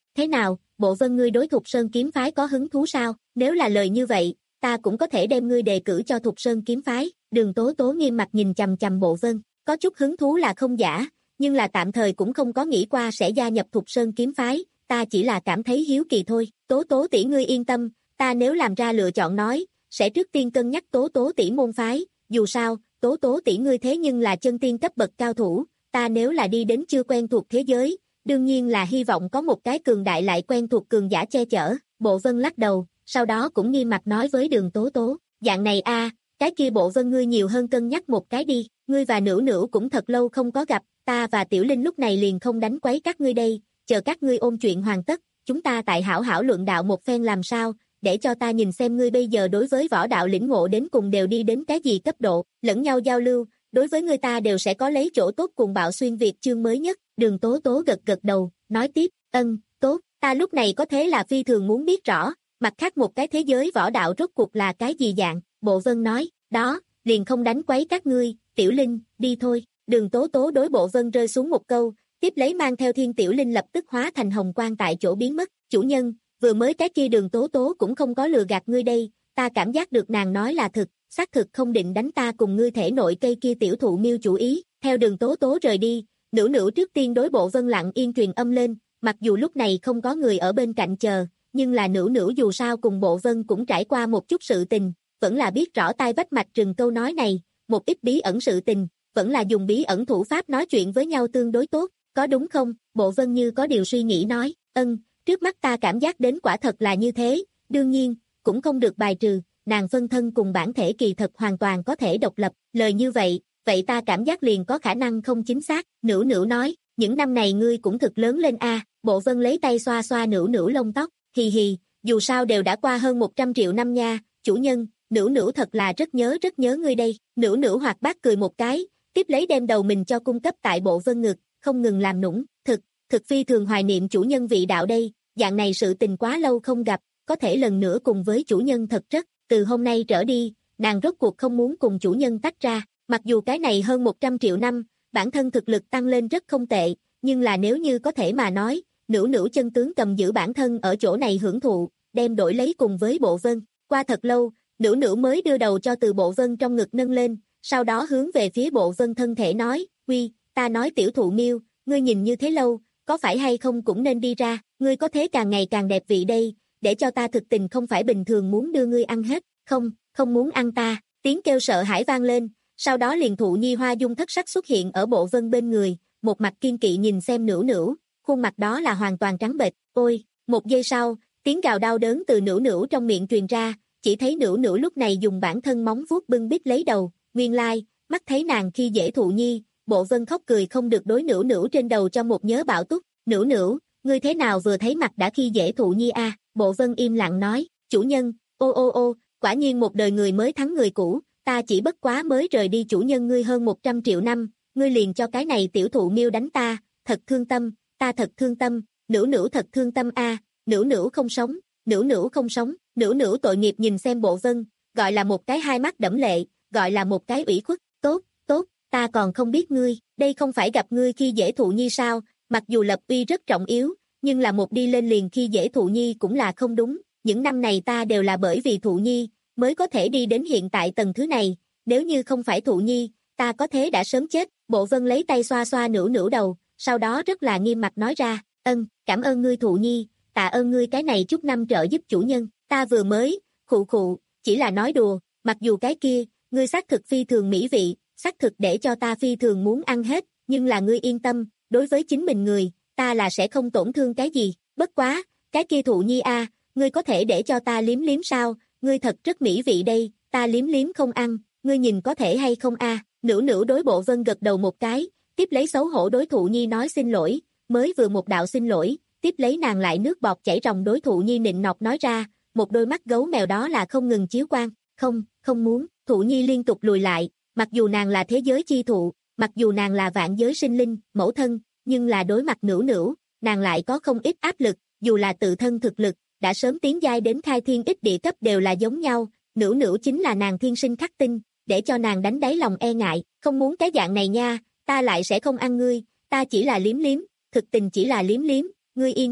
Thế nào, Bộ Vân ngươi đối Thục Sơn kiếm phái có hứng thú sao? Nếu là lời như vậy, ta cũng có thể đem ngươi đề cử cho Thục Sơn kiếm phái. Đường Tố Tố nghiêm mặt nhìn chằm chằm Bộ Vân, có chút hứng thú là không giả, nhưng là tạm thời cũng không có nghĩ qua sẽ gia nhập Thục Sơn kiếm phái, ta chỉ là cảm thấy hiếu kỳ thôi. Tố Tố tỷ ngươi yên tâm, ta nếu làm ra lựa chọn nói, sẽ trước tiên cân nhắc Tố Tố tỷ môn phái, dù sao, Tố Tố tỷ ngươi thế nhưng là chân tiên cấp bậc cao thủ, ta nếu là đi đến chưa quen thuộc thế giới, đương nhiên là hy vọng có một cái cường đại lại quen thuộc cường giả che chở. Bộ Vân lắc đầu, sau đó cũng nghiêm mặt nói với Đường Tố Tố, dạng này a, cái kia Bộ Vân ngươi nhiều hơn cân nhắc một cái đi, ngươi và Nữu Nữu cũng thật lâu không có gặp, ta và Tiểu Linh lúc này liền không đánh quấy các ngươi đây, chờ các ngươi ôn chuyện hoàn tất, chúng ta tại hảo hảo luận đạo một phen làm sao, để cho ta nhìn xem ngươi bây giờ đối với võ đạo lĩnh ngộ đến cùng đều đi đến cái gì cấp độ, lẫn nhau giao lưu, đối với người ta đều sẽ có lấy chỗ tốt cùng Bạo Xuyên Việt chương mới nhất. Đường Tố Tố gật gật đầu, nói tiếp, ân, tốt, ta lúc này có thế là phi thường muốn biết rõ, mặt khác một cái thế giới võ đạo rốt cuộc là cái gì dạng. Bộ Vân nói, đó, liền không đánh quấy các ngươi, Tiểu Linh, đi thôi. Đường Tố Tố đối Bộ Vân rơi xuống một câu, tiếp lấy mang theo Thiên Tiểu Linh lập tức hóa thành hồng quang tại chỗ biến mất. Chủ nhân, vừa mới cái kia Đường Tố Tố cũng không có lừa gạt ngươi đây, ta cảm giác được nàng nói là thực, xác thực không định đánh ta cùng ngươi thể nội cây kia tiểu thụ miêu chủ ý. Theo Đường Tố Tố rời đi, Nữu Nữu trước tiên đối Bộ Vân lặng yên truyền âm lên, mặc dù lúc này không có người ở bên cạnh chờ, nhưng là Nữu Nữu dù sao cùng Bộ Vân cũng trải qua một chút sự tình, vẫn là biết rõ tai vách mạch rừng câu nói này, một ít bí ẩn sự tình, vẫn là dùng bí ẩn thủ pháp nói chuyện với nhau tương đối tốt, có đúng không? Bộ Vân như có điều suy nghĩ nói, ân, trước mắt ta cảm giác đến quả thật là như thế, đương nhiên, cũng không được bài trừ, nàng phân thân cùng bản thể kỳ thật hoàn toàn có thể độc lập, lời như vậy, vậy ta cảm giác liền có khả năng không chính xác. Nữu Nữu nói, những năm này ngươi cũng thực lớn lên a. Bộ Vân lấy tay xoa xoa Nữu Nữu lông tóc, hì hì, dù sao đều đã qua hơn một trăm triệu năm nha, chủ nhân, Nữu Nữu thật là rất nhớ rất nhớ ngươi đây. Nữu Nữu hoạt bát cười một cái, tiếp lấy đem đầu mình cho cung cấp tại Bộ Vân ngực, không ngừng làm nũng, thực, thực phi thường hoài niệm chủ nhân vị đạo đây, dạng này sự tình quá lâu không gặp, có thể lần nữa cùng với chủ nhân thật rất, từ hôm nay trở đi, nàng rốt cuộc không muốn cùng chủ nhân tách ra, mặc dù cái này hơn một trăm triệu năm, bản thân thực lực tăng lên rất không tệ, nhưng là nếu như có thể mà nói, Nữu Nữu chân tướng cầm giữ bản thân ở chỗ này hưởng thụ, đem đổi lấy cùng với Bộ Vân. Qua thật lâu, Nữu Nữu mới đưa đầu cho từ Bộ Vân trong ngực nâng lên, sau đó hướng về phía Bộ Vân thân thể nói, uy, ta nói tiểu thụ miêu, ngươi nhìn như thế lâu, có phải hay không cũng nên đi ra, ngươi có thế càng ngày càng đẹp vị đây, để cho ta thực tình không phải bình thường muốn đưa ngươi ăn hết, không, không muốn ăn ta. Tiếng kêu sợ hãi vang lên, sau đó liền thụ nhi hoa dung thất sắc xuất hiện ở Bộ Vân bên người, một mặt kiên kỵ nhìn xem Nữu Nữu, khuôn mặt đó là hoàn toàn trắng bệch, ôi, một giây sau, tiếng gào đau đớn từ Nữu Nữu trong miệng truyền ra, chỉ thấy Nữu Nữu lúc này dùng bản thân móng vuốt bưng bít lấy đầu, nguyên lai, mắt thấy nàng khi dễ thụ nhi, Bộ Vân khóc cười không được đối Nữu Nữu trên đầu cho một nhớ bạo túc, Nữu Nữu, ngươi thế nào vừa thấy mặt đã khi dễ thụ nhi a? Bộ Vân im lặng nói, chủ nhân, ô ô ô, quả nhiên một đời người mới thắng người cũ, ta chỉ bất quá mới rời đi chủ nhân ngươi hơn một trăm triệu năm, ngươi liền cho cái này tiểu thụ miêu đánh ta, thật thương tâm, ta thật thương tâm, Nữu Nữu thật thương tâm a, Nữu Nữu không sống, Nữu Nữu không sống, Nữu Nữu tội nghiệp nhìn xem Bộ Vân, gọi là một cái hai mắt đẫm lệ, gọi là một cái ủy khuất, tốt, tốt, ta còn không biết ngươi, đây không phải gặp ngươi khi dễ thụ nhi sao, mặc dù lập uy rất trọng yếu, nhưng là một đi lên liền khi dễ thụ nhi cũng là không đúng, những năm này ta đều là bởi vì thụ nhi, mới có thể đi đến hiện tại tầng thứ này, nếu như không phải thụ nhi, ta có thế đã sớm chết. Bộ Vân lấy tay xoa xoa Nữu Nữu đầu, sau đó rất là nghiêm mặt nói ra, ân, cảm ơn ngươi thụ nhi, tạ ơn ngươi cái này chút năm trợ giúp chủ nhân, ta vừa mới, khụ khụ, chỉ là nói đùa, mặc dù cái kia, ngươi xác thực phi thường mỹ vị, xác thực để cho ta phi thường muốn ăn hết, nhưng là ngươi yên tâm, đối với chính mình người, ta là sẽ không tổn thương cái gì, bất quá, cái kia thụ nhi a, ngươi có thể để cho ta liếm liếm sao, ngươi thật rất mỹ vị đây, ta liếm liếm không ăn, ngươi nhìn có thể hay không a? Nữu Nữu đối Bộ Vân gật đầu một cái, tiếp lấy xấu hổ đối thụ nhi nói xin lỗi, mới vừa một đạo xin lỗi, tiếp lấy nàng lại nước bọt chảy ròng đối thụ nhi nịnh nọt nói ra, một đôi mắt gấu mèo đó là không ngừng chiếu quang, không, không muốn, thụ nhi liên tục lùi lại, mặc dù nàng là thế giới chi thụ, mặc dù nàng là vạn giới sinh linh, mẫu thân, nhưng là đối mặt Nữu Nữu, nàng lại có không ít áp lực, dù là tự thân thực lực, đã sớm tiến giai đến khai thiên ích địa cấp đều là giống nhau, Nữu Nữu chính là nàng thiên sinh khắc tinh, để cho nàng đánh đáy lòng e ngại, không muốn cái dạng này nha, ta lại sẽ không ăn ngươi, ta chỉ là liếm liếm, thực tình chỉ là liếm liếm, ngươi yên tâm,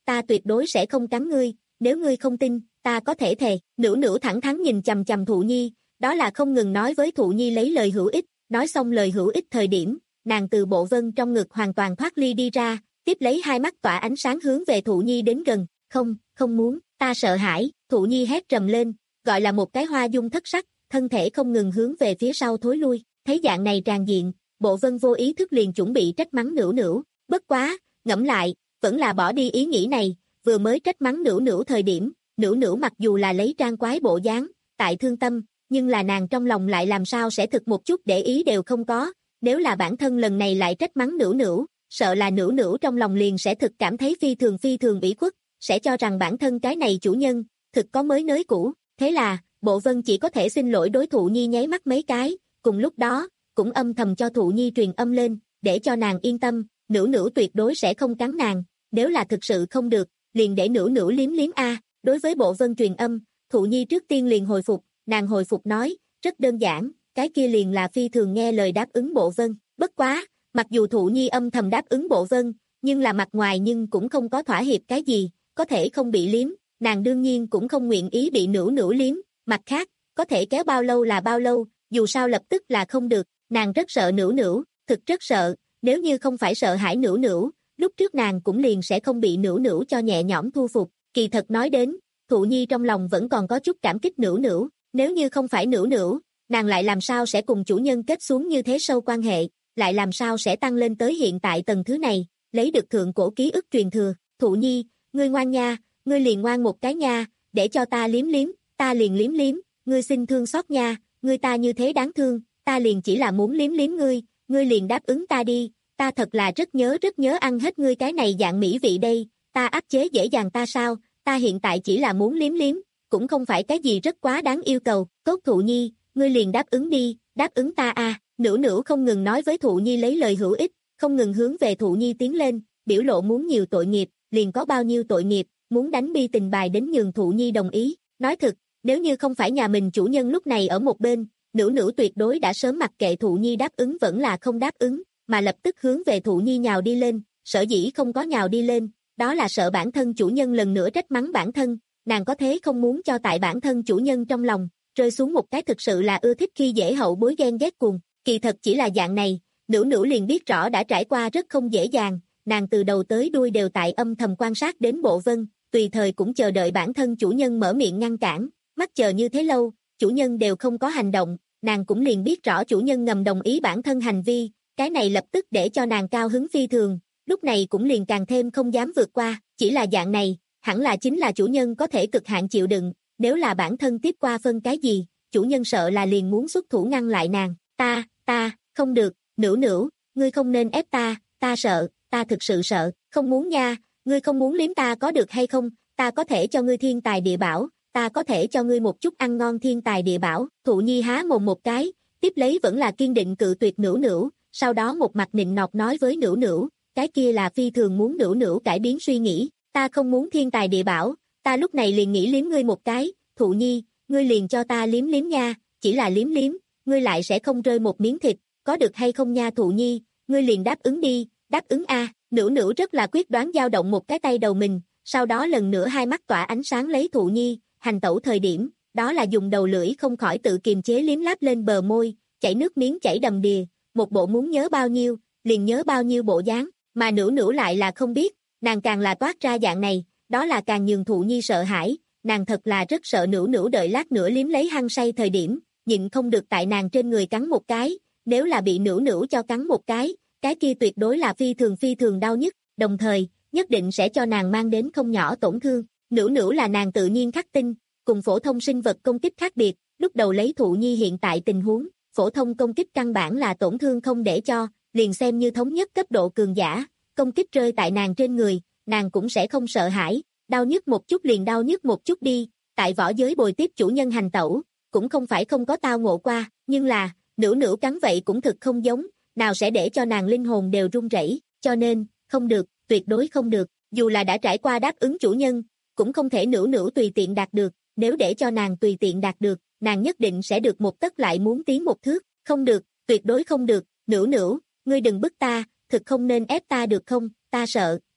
ta tuyệt đối sẽ không cắn ngươi, nếu ngươi không tin, ta có thể thề. Nữu Nữu thẳng thắn nhìn chằm chằm Thụ Nhi, đó là không ngừng nói với Thụ Nhi lấy lời hữu ích, nói xong lời hữu ích thời điểm, nàng từ bộ vân trong ngực hoàn toàn thoát ly đi ra, tiếp lấy hai mắt tỏa ánh sáng hướng về Thụ Nhi đến gần, không, không muốn, ta sợ hãi, Thụ Nhi hét trầm lên, gọi là một cái hoa dung thất sắc, thân thể không ngừng hướng về phía sau thối lui, thấy dạng này tràn diện, bộ vân vô ý thức liền chuẩn bị trách mắng Nữu Nữu, bất quá, ngẫm lại, vẫn là bỏ đi ý nghĩ này, vừa mới trách mắng Nữu Nữu thời điểm, Nữu Nữu mặc dù là lấy trang quái bộ dáng, tại thương tâm, nhưng là nàng trong lòng lại làm sao sẽ thực một chút để ý đều không có, nếu là bản thân lần này lại trách mắng Nữu Nữu, sợ là Nữu Nữu trong lòng liền sẽ thực cảm thấy phi thường phi thường ủy khuất, sẽ cho rằng bản thân cái này chủ nhân, thực có mới nới cũ, thế là, Bộ Vân chỉ có thể xin lỗi đối Thụ Nhi nháy mắt mấy cái, cùng lúc đó, cũng âm thầm cho Thụ Nhi truyền âm lên, để cho nàng yên tâm, Nữu Nữu tuyệt đối sẽ không cắn nàng, nếu là thực sự không được, liền để Nữu Nữu liếm liếm a. Đối với Bộ Vân truyền âm, Thụ Nhi trước tiên liền hồi phục, nàng hồi phục nói, rất đơn giản, cái kia liền là phi thường nghe lời đáp ứng Bộ Vân, bất quá, mặc dù Thụ Nhi âm thầm đáp ứng Bộ Vân, nhưng là mặt ngoài nhưng cũng không có thỏa hiệp cái gì, có thể không bị liếm, nàng đương nhiên cũng không nguyện ý bị Nữu Nữu liếm, mặt khác, có thể kéo bao lâu là bao lâu, dù sao lập tức là không được, nàng rất sợ Nữu Nữu, thực rất sợ, nếu như không phải sợ hãi Nữu Nữu, lúc trước nàng cũng liền sẽ không bị Nữu Nữu cho nhẹ nhõm thu phục, kỳ thật nói đến, Thụ Nhi trong lòng vẫn còn có chút cảm kích Nữu Nữu, nếu như không phải Nữu Nữu, nàng lại làm sao sẽ cùng chủ nhân kết xuống như thế sâu quan hệ, lại làm sao sẽ tăng lên tới hiện tại tầng thứ này, lấy được thượng cổ ký ức truyền thừa, Thụ Nhi, ngươi ngoan nha, ngươi liền ngoan một cái nha, để cho ta liếm liếm, ta liền liếm liếm, ngươi xin thương xót nha, ngươi ta như thế đáng thương, ta liền chỉ là muốn liếm liếm ngươi, ngươi liền đáp ứng ta đi, ta thật là rất nhớ rất nhớ ăn hết ngươi cái này dạng mỹ vị đây, ta áp chế dễ dàng ta sao, ta hiện tại chỉ là muốn liếm liếm, cũng không phải cái gì rất quá đáng yêu cầu, tốt Thụ Nhi, ngươi liền đáp ứng đi, đáp ứng ta a. Nữu Nữu không ngừng nói với Thụ Nhi lấy lời hữu ích, không ngừng hướng về Thụ Nhi tiến lên, biểu lộ muốn nhiều tội nghiệp, liền có bao nhiêu tội nghiệp, muốn đánh bi tình bài đến nhường Thụ Nhi đồng ý, nói thực, nếu như không phải nhà mình chủ nhân lúc này ở một bên, Nữu Nữu tuyệt đối đã sớm mặc kệ Thụ Nhi đáp ứng vẫn là không đáp ứng, mà lập tức hướng về Thụ Nhi nhào đi lên, sở dĩ không có nhào đi lên, đó là sợ bản thân chủ nhân lần nữa trách mắng bản thân, nàng có thế không muốn cho tại bản thân chủ nhân trong lòng, rơi xuống một cái thực sự là ưa thích khi dễ hậu bối ghen ghét cuồng, kỳ thật chỉ là dạng này, Nữu Nữu liền biết rõ đã trải qua rất không dễ dàng, nàng từ đầu tới đuôi đều tại âm thầm quan sát đến Bộ Vân, tùy thời cũng chờ đợi bản thân chủ nhân mở miệng ngăn cản, mắt chờ như thế lâu, chủ nhân đều không có hành động, nàng cũng liền biết rõ chủ nhân ngầm đồng ý bản thân hành vi, cái này lập tức để cho nàng cao hứng phi thường, lúc này cũng liền càng thêm không dám vượt qua, chỉ là dạng này, hẳn là chính là chủ nhân có thể cực hạn chịu đựng, nếu là bản thân tiếp qua phân cái gì, chủ nhân sợ là liền muốn xuất thủ ngăn lại nàng, ta, ta, không được, Nữu Nữu, ngươi không nên ép ta, ta sợ, ta thực sự sợ, không muốn nha, ngươi không muốn liếm ta có được hay không, ta có thể cho ngươi thiên tài địa bảo, ta có thể cho ngươi một chút ăn ngon thiên tài địa bảo, Thụ Nhi há mồm một cái, tiếp lấy vẫn là kiên định cự tuyệt Nữu Nữu, sau đó một mặt nịnh nọt nói với Nữu Nữu, cái kia là phi thường muốn Nữu Nữu cải biến suy nghĩ, ta không muốn thiên tài địa bảo, ta lúc này liền nghĩ liếm ngươi một cái, Thụ Nhi, ngươi liền cho ta liếm liếm nha, chỉ là liếm liếm, ngươi lại sẽ không rơi một miếng thịt, có được hay không nha Thụ Nhi, ngươi liền đáp ứng đi, đáp ứng a. Nữu Nữu rất là quyết đoán dao động một cái tay đầu mình, sau đó lần nữa hai mắt tỏa ánh sáng lấy Thụ Nhi, hành tẩu thời điểm, đó là dùng đầu lưỡi không khỏi tự kiềm chế liếm láp lên bờ môi, chảy nước miếng chảy đầm đìa, một bộ muốn nhớ bao nhiêu, liền nhớ bao nhiêu bộ dáng, mà Nữu Nữu lại là không biết, nàng càng là toát ra dạng này, đó là càng nhường Thụ Nhi sợ hãi, nàng thật là rất sợ Nữu Nữu đợi lát nữa liếm lấy hăng say thời điểm, nhịn không được tại nàng trên người cắn một cái, nếu là bị Nữu Nữu cho cắn một cái, cái kia tuyệt đối là phi thường phi thường đau nhất, đồng thời, nhất định sẽ cho nàng mang đến không nhỏ tổn thương. Nữu Nữu là nàng tự nhiên khắc tinh, cùng phổ thông sinh vật công kích khác biệt, lúc đầu lấy Thụ Nhi hiện tại tình huống, phổ thông công kích căn bản là tổn thương không để cho, liền xem như thống nhất cấp độ cường giả, công kích rơi tại nàng trên người, nàng cũng sẽ không sợ hãi, đau nhất một chút liền đau nhất một chút đi, tại võ giới bồi tiếp chủ nhân hành tẩu, cũng không phải không có tao ngộ qua, nhưng là, Nữu Nữu cắn vậy cũng thực không giống, nào sẽ để cho nàng linh hồn đều run rẩy, cho nên, không được, tuyệt đối không được, dù là đã trải qua đáp ứng chủ nhân, cũng không thể Nữu Nữu tùy tiện đạt được, nếu để cho nàng tùy tiện đạt được, nàng nhất định sẽ được một tấc lại muốn tiến một thước, không được, tuyệt đối không được, Nữu Nữu, ngươi đừng bức ta, thực không nên ép ta được không, ta sợ,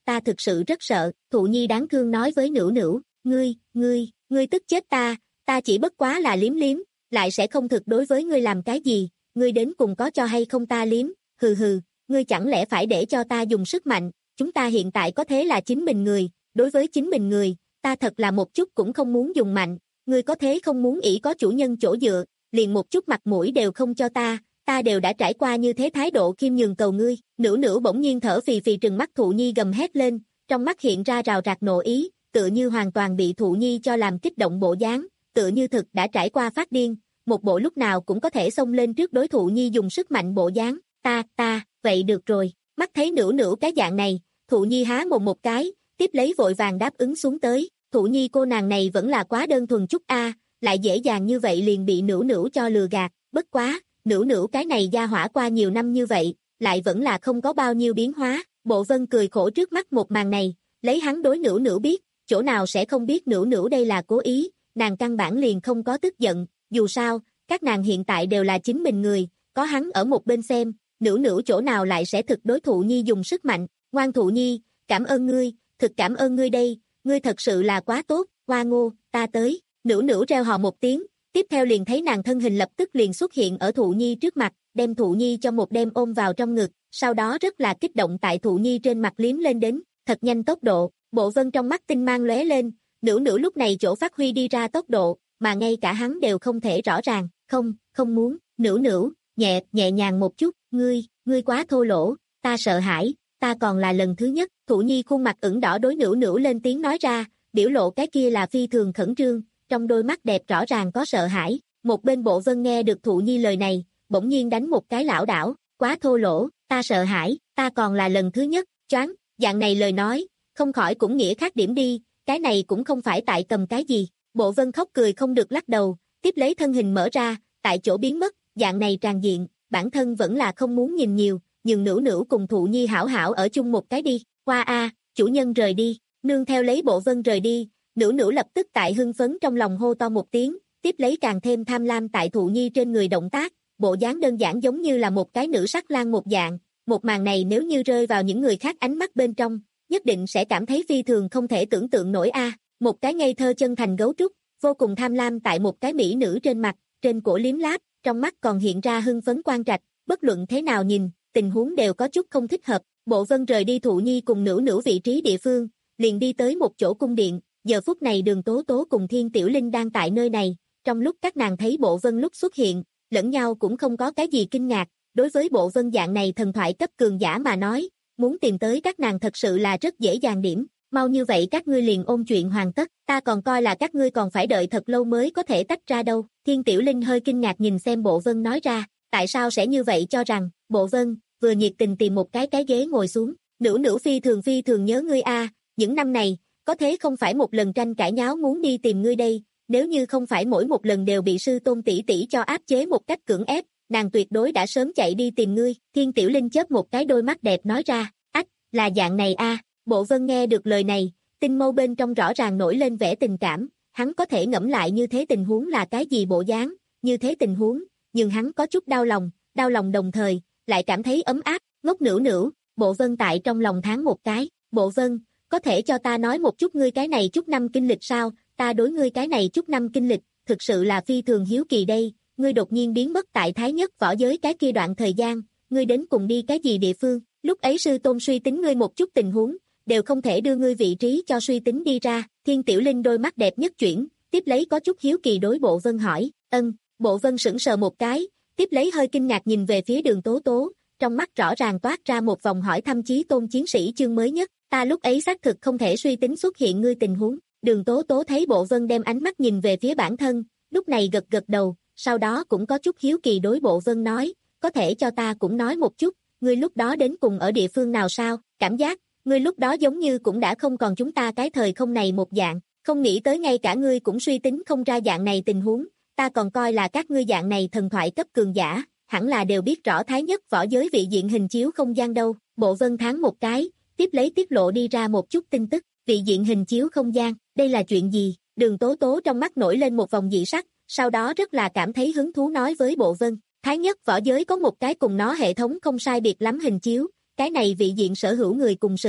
ta thực sự rất sợ, Thụ Nhi đáng thương nói với Nữu Nữu, ngươi, ngươi, ngươi tức chết ta, ta chỉ bất quá là liếm liếm, lại sẽ không thực đối với ngươi làm cái gì, ngươi đến cùng có cho hay không ta liếm, hừ hừ, ngươi chẳng lẽ phải để cho ta dùng sức mạnh, chúng ta hiện tại có thế là chính mình người, đối với chính mình người, ta thật là một chút cũng không muốn dùng mạnh, ngươi có thế không muốn ỷ có chủ nhân chỗ dựa, liền một chút mặt mũi đều không cho ta, ta đều đã trải qua như thế thái độ khiêm nhường cầu ngươi, Nữu Nữu bỗng nhiên thở phì phì trừng mắt Thụ Nhi gầm hét lên, trong mắt hiện ra rào rạt nộ ý, tựa như hoàn toàn bị Thụ Nhi cho làm kích động bộ dáng, tựa như thực đã trải qua phát điên, một bộ lúc nào cũng có thể xông lên trước đối Thụ Nhi dùng sức mạnh bộ dáng, ta, ta, vậy được rồi, mắt thấy Nữu Nữu cái dạng này, Thụ Nhi há mồm một cái, tiếp lấy vội vàng đáp ứng xuống tới, Thụ Nhi cô nàng này vẫn là quá đơn thuần chút a, lại dễ dàng như vậy liền bị Nữu Nữu cho lừa gạt, bất quá, Nữu Nữu cái này gia hỏa qua nhiều năm như vậy, lại vẫn là không có bao nhiêu biến hóa, Bộ Vân cười khổ trước mắt một màn này, lấy hắn đối Nữu Nữu biết, chỗ nào sẽ không biết Nữu Nữu đây là cố ý, nàng căn bản liền không có tức giận, dù sao, các nàng hiện tại đều là chính mình người, có hắn ở một bên xem, Nữu Nữu chỗ nào lại sẽ thực đối Thụ Nhi dùng sức mạnh, ngoan Thụ Nhi, cảm ơn ngươi, thực cảm ơn ngươi đây, ngươi thật sự là quá tốt, Hoa Ngô, ta tới, Nữu Nữu reo hò một tiếng, tiếp theo liền thấy nàng thân hình lập tức liền xuất hiện ở Thụ Nhi trước mặt, đem Thụ Nhi cho một đêm ôm vào trong ngực, sau đó rất là kích động tại Thụ Nhi trên mặt liếm lên đến, thật nhanh tốc độ, Bộ Vân trong mắt tinh mang lóe lên, Nữu Nữu lúc này chỗ phát huy đi ra tốc độ, mà ngay cả hắn đều không thể rõ ràng, không, không muốn, Nữu Nữu, nhẹ, nhẹ nhàng một chút, ngươi, ngươi quá thô lỗ, ta sợ hãi, ta còn là lần thứ nhất, Thụ Nhi khuôn mặt ửng đỏ đối Nữu Nữu lên tiếng nói ra, biểu lộ cái kia là phi thường khẩn trương, trong đôi mắt đẹp rõ ràng có sợ hãi, một bên Bộ Vân nghe được Thụ Nhi lời này, bỗng nhiên đánh một cái lảo đảo, quá thô lỗ, ta sợ hãi, ta còn là lần thứ nhất, choáng, dạng này lời nói, không khỏi cũng nghĩa khác điểm đi, cái này cũng không phải tại cầm cái gì, Bộ Vân khóc cười không được lắc đầu, tiếp lấy thân hình mở ra, tại chỗ biến mất, dạng này tràn diện, bản thân vẫn là không muốn nhìn nhiều, nhưng Nữu Nữu cùng Thụ Nhi hảo hảo ở chung một cái đi, qua a, chủ nhân rời đi, nương theo lấy Bộ Vân rời đi, Nữu Nữu lập tức tại hưng phấn trong lòng hô to một tiếng, tiếp lấy càng thêm tham lam tại Thụ Nhi trên người động tác, bộ dáng đơn giản giống như là một cái nữ sắc lang một dạng, một màn này nếu như rơi vào những người khác ánh mắt bên trong, nhất định sẽ cảm thấy phi thường không thể tưởng tượng nổi a, một cái ngây thơ chân thành gấu trúc, vô cùng tham lam tại một cái mỹ nữ trên mặt, trên cổ liếm láp, trong mắt còn hiện ra hưng phấn quan trạch, bất luận thế nào nhìn, tình huống đều có chút không thích hợp, Bộ Vân rời đi Thụ Nhi cùng Nữu Nữu vị trí địa phương, liền đi tới một chỗ cung điện, giờ phút này Đường Tố Tố cùng Thiên Tiểu Linh đang tại nơi này, trong lúc các nàng thấy Bộ Vân lúc xuất hiện, lẫn nhau cũng không có cái gì kinh ngạc, đối với Bộ Vân dạng này thần thoại cấp cường giả mà nói, muốn tìm tới các nàng thật sự là rất dễ dàng điểm, mau như vậy các ngươi liền ôn chuyện hoàn tất, ta còn coi là các ngươi còn phải đợi thật lâu mới có thể tách ra đâu, Thiên Tiểu Linh hơi kinh ngạc nhìn xem Bộ Vân nói ra, tại sao sẽ như vậy cho rằng, Bộ Vân, vừa nhiệt tình tìm một cái cái ghế ngồi xuống, Nữu Nữu phi thường phi thường nhớ ngươi a, những năm này, có thế không phải một lần tranh cãi nháo muốn đi tìm ngươi đây, nếu như không phải mỗi một lần đều bị sư tôn tỷ tỷ cho áp chế một cách cưỡng ép, nàng tuyệt đối đã sớm chạy đi tìm ngươi, Thiên Tiểu Linh chớp một cái đôi mắt đẹp nói ra, ách, là dạng này a, Bộ Vân nghe được lời này, tinh mâu bên trong rõ ràng nổi lên vẻ tình cảm, hắn có thể ngẫm lại như thế tình huống là cái gì bộ dáng, như thế tình huống, nhưng hắn có chút đau lòng, đau lòng đồng thời, lại cảm thấy ấm áp, ngốc Nữu Nữu, Bộ Vân tại trong lòng tháng một cái, Bộ Vân, có thể cho ta nói một chút ngươi cái này chút năm kinh lịch sao, ta đối ngươi cái này chút năm kinh lịch, thực sự là phi thường hiếu kỳ đây, ngươi đột nhiên biến mất tại Thái Nhất võ giới cái kia đoạn thời gian, ngươi đến cùng đi cái gì địa phương, lúc ấy sư tôn suy tính ngươi một chút tình huống, đều không thể đưa ngươi vị trí cho suy tính đi ra, Thiên Tiểu Linh đôi mắt đẹp nhất chuyển, tiếp lấy có chút hiếu kỳ đối Bộ Vân hỏi, ân, Bộ Vân sững sờ một cái, tiếp lấy hơi kinh ngạc nhìn về phía Đường Tố Tố, trong mắt rõ ràng toát ra một vòng hỏi thăm Chí Tôn chiến sĩ chương mới nhất, ta lúc ấy xác thực không thể suy tính xuất hiện ngươi tình huống, Đường Tố Tố thấy Bộ Vân đem ánh mắt nhìn về phía bản thân, lúc này gật gật đầu, sau đó cũng có chút hiếu kỳ đối Bộ Vân nói, có thể cho ta cũng nói một chút, ngươi lúc đó đến cùng ở địa phương nào sao, cảm giác, ngươi lúc đó giống như cũng đã không còn chúng ta cái thời không này một dạng, không nghĩ tới ngay cả ngươi cũng suy tính không ra dạng này tình huống, ta còn coi là các ngươi dạng này thần thoại cấp cường giả, hẳn là đều biết rõ Thái Nhất võ giới vị diện hình chiếu không gian đâu, Bộ Vân tháng một cái, tiếp lấy tiết lộ đi ra một chút tin tức, vị diện hình chiếu không gian, đây là chuyện gì, Đường Tố Tố trong mắt nổi lên một vòng dị sắc, sau đó rất là cảm thấy hứng thú nói với Bộ Vân, Thái Nhất võ giới có một cái cùng nó hệ thống không sai biệt lắm hình chiếu, cái này vị diện sở hữu người cùng sự,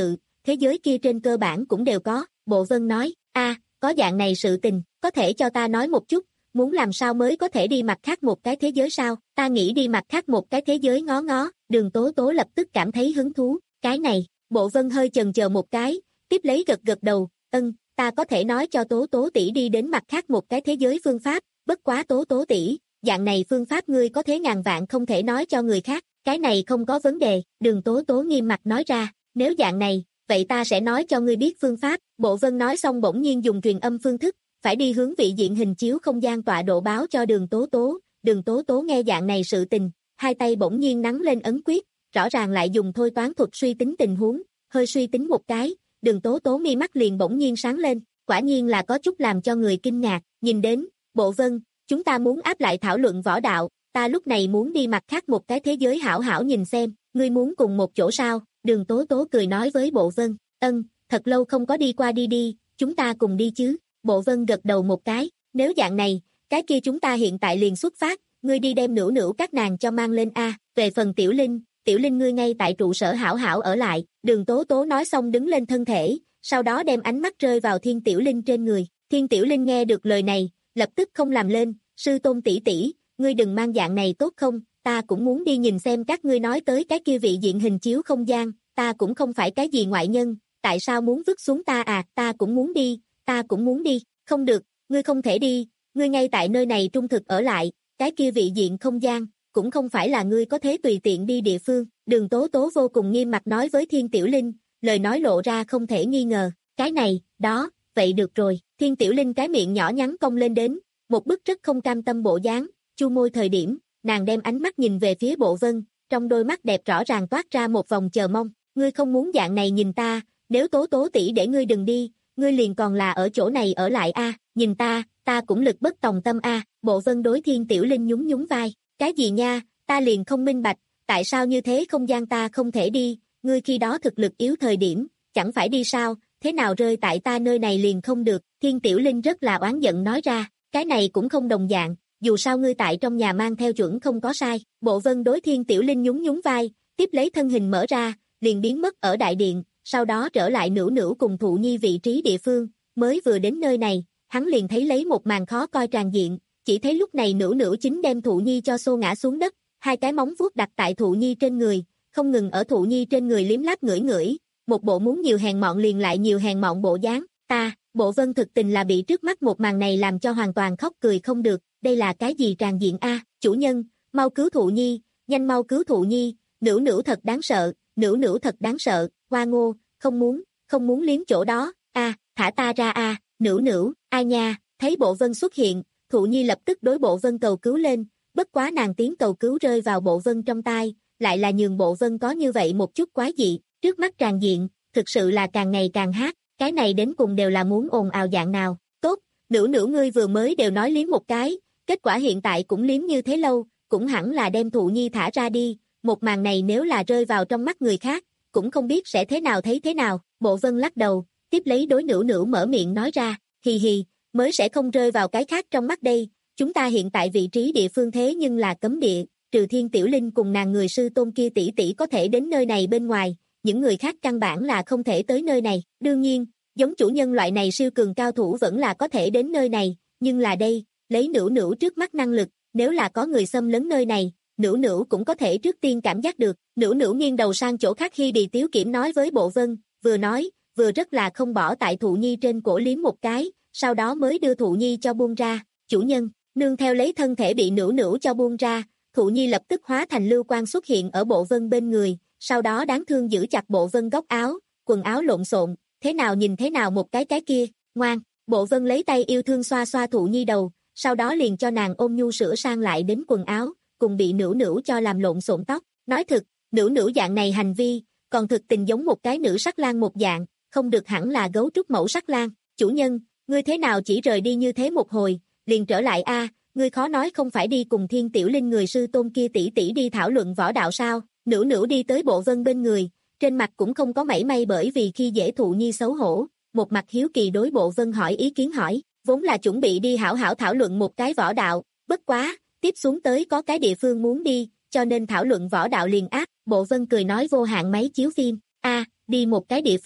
thế giới kia trên cơ bản cũng đều có, Bộ Vân nói, a, có dạng này sự tình, có thể cho ta nói một chút, muốn làm sao mới có thể đi mặt khác một cái thế giới sao, ta nghĩ đi mặt khác một cái thế giới ngó ngó, Đường Tố Tố lập tức cảm thấy hứng thú, cái này, Bộ Vân hơi chần chờ một cái, tiếp lấy gật gật đầu, ân, ta có thể nói cho Tố Tố tỷ đi đến mặt khác một cái thế giới phương pháp, bất quá Tố Tố tỷ, dạng này phương pháp ngươi có thế ngàn vạn không thể nói cho người khác, cái này không có vấn đề, Đường Tố Tố nghiêm mặt nói ra, nếu dạng này, vậy ta sẽ nói cho ngươi biết phương pháp, Bộ Vân nói xong bỗng nhiên dùng truyền âm phương thức, phải đi hướng vị diện hình chiếu không gian tọa độ báo cho Đường Tố Tố, Đường Tố Tố nghe dạng này sự tình, hai tay bỗng nhiên nắn lên ấn quyết, rõ ràng lại dùng thôi toán thuật suy tính tình huống, hơi suy tính một cái, Đường Tố Tố mi mắt liền bỗng nhiên sáng lên, quả nhiên là có chút làm cho người kinh ngạc, nhìn đến, Bộ Vân, chúng ta muốn áp lại thảo luận võ đạo, ta lúc này muốn đi mặt khác một cái thế giới hảo hảo nhìn xem, ngươi muốn cùng một chỗ sao, Đường Tố Tố cười nói với Bộ Vân, ân, thật lâu không có đi qua đi đi, chúng ta cùng đi chứ, Bộ Vân gật đầu một cái, nếu dạng này, cái kia chúng ta hiện tại liền xuất phát, ngươi đi đem nữu nữu các nàng cho mang lên a, về phần Tiểu Linh, Tiểu Linh ngươi ngay tại trụ sở hảo hảo ở lại, Đường Tố Tố nói xong đứng lên thân thể, sau đó đem ánh mắt rơi vào Thiên Tiểu Linh trên người, Thiên Tiểu Linh nghe được lời này, lập tức không làm lên, sư tôn tỷ tỷ, ngươi đừng mang dạng này tốt không, ta cũng muốn đi nhìn xem các ngươi nói tới cái kia vị diện hình chiếu không gian, ta cũng không phải cái gì ngoại nhân, tại sao muốn vứt xuống ta à, ta cũng muốn đi, ta cũng muốn đi, không được, ngươi không thể đi, ngươi ngay tại nơi này trung thực ở lại, cái kia vị diện không gian, cũng không phải là ngươi có thể tùy tiện đi địa phương, Đường Tố Tố vô cùng nghiêm mặt nói với Thiên Tiểu Linh, lời nói lộ ra không thể nghi ngờ, cái này, đó, vậy được rồi, Thiên Tiểu Linh cái miệng nhỏ nhắn cong lên đến, một bức rất không cam tâm bộ dáng, chu môi thời điểm, nàng đem ánh mắt nhìn về phía Bộ Vân, trong đôi mắt đẹp rõ ràng toát ra một vòng chờ mong, ngươi không muốn dạng này nhìn ta, nếu Tố Tố tỷ để ngươi đừng đi, ngươi liền còn là ở chỗ này ở lại a, nhìn ta, ta cũng lực bất tòng tâm a, Bộ Vân đối Thiên Tiểu Linh nhún nhún vai, cái gì nha, ta liền không minh bạch, tại sao như thế không gian ta không thể đi, ngươi khi đó thực lực yếu thời điểm, chẳng phải đi sao, thế nào rơi tại ta nơi này liền không được, Thiên Tiểu Linh rất là oán giận nói ra, cái này cũng không đồng dạng, dù sao ngươi tại trong nhà mang theo chuẩn không có sai, Bộ Vân đối Thiên Tiểu Linh nhún nhún vai, tiếp lấy thân hình mở ra, liền biến mất ở đại điện, sau đó trở lại nữu nữu cùng Thụ Nhi vị trí địa phương, mới vừa đến nơi này, hắn liền thấy lấy một màn khó coi tràn diện, chỉ thấy lúc này nữu nữu chính đem Thụ Nhi cho xô ngã xuống đất, hai cái móng vuốt đặt tại Thụ Nhi trên người, không ngừng ở Thụ Nhi trên người liếm láp ngửi ngửi, một bộ muốn nhiều hèn mọn liền lại nhiều hèn mọn bộ dáng, ta, Bộ Vân thực tình là bị trước mắt một màn này làm cho hoàn toàn khóc cười không được, đây là cái gì tràn diện a, chủ nhân, mau cứu Thụ Nhi, nhanh mau cứu Thụ Nhi, nữu nữu thật đáng sợ, nữu nữu thật đáng sợ, Hoa Ngô, không muốn, không muốn liếm chỗ đó, a, thả ta ra a, nữu nữu, ai nha, thấy Bộ Vân xuất hiện, Thụ Nhi lập tức đối Bộ Vân cầu cứu lên, bất quá nàng tiếng cầu cứu rơi vào Bộ Vân trong tai, lại là nhường Bộ Vân có như vậy một chút quái dị, trước mắt tràn diện, thực sự là càng ngày càng hát, cái này đến cùng đều là muốn ồn ào dạng nào, tốt, nữu nữu ngươi vừa mới đều nói liếm một cái, kết quả hiện tại cũng liếm như thế lâu, cũng hẳn là đem Thụ Nhi thả ra đi, một màn này nếu là rơi vào trong mắt người khác, cũng không biết sẽ thế nào thấy thế nào, Bộ Vân lắc đầu, tiếp lấy đối nữu nữu mở miệng nói ra, hì hì, mới sẽ không rơi vào cái khác trong mắt đây, chúng ta hiện tại vị trí địa phương thế nhưng là cấm địa, trừ Thiên Tiểu Linh cùng nàng người sư tôn kia tỷ tỷ có thể đến nơi này bên ngoài, những người khác căn bản là không thể tới nơi này, đương nhiên, giống chủ nhân loại này siêu cường cao thủ vẫn là có thể đến nơi này, nhưng là đây, lấy nữu nữu trước mắt năng lực, nếu là có người xâm lấn nơi này, nữu nữu cũng có thể trước tiên cảm giác được, nữu nữu nghiêng đầu sang chỗ khác khi Đi Tiếu Kiểm nói với Bộ Vân, vừa nói, vừa rất là không bỏ tại Thụ Nhi trên cổ liếm một cái, sau đó mới đưa Thụ Nhi cho buông ra, chủ nhân, nương theo lấy thân thể bị nữu nữu cho buông ra, Thụ Nhi lập tức hóa thành lưu quang xuất hiện ở Bộ Vân bên người, sau đó đáng thương giữ chặt Bộ Vân góc áo, quần áo lộn xộn, thế nào nhìn thế nào một cái cái kia, ngoan, Bộ Vân lấy tay yêu thương xoa xoa Thụ Nhi đầu, sau đó liền cho nàng ôm nhu sửa sang lại đến quần áo, cùng bị nữu nữu cho làm lộn xộn tóc, nói thực, nữu nữu dạng này hành vi, còn thực tình giống một cái nữ sắc lang một dạng, không được hẳn là gấu trúc mẫu sắc lang, chủ nhân, ngươi thế nào chỉ rời đi như thế một hồi, liền trở lại a, ngươi khó nói không phải đi cùng Thiên Tiểu Linh người sư tôn kia tỷ tỷ đi thảo luận võ đạo sao, nữu nữu đi tới Bộ Vân bên người, trên mặt cũng không có mảy may bởi vì khi dễ Thụ Nhi xấu hổ, một mặt hiếu kỳ đối Bộ Vân hỏi ý kiến hỏi, vốn là chuẩn bị đi hảo hảo thảo luận một cái võ đạo, bất quá, tiếp xuống tới có cái địa phương muốn đi, cho nên thảo luận võ đạo liền áp, Bộ Vân cười nói vô hạn máy chiếu phim, a, đi một cái địa phương,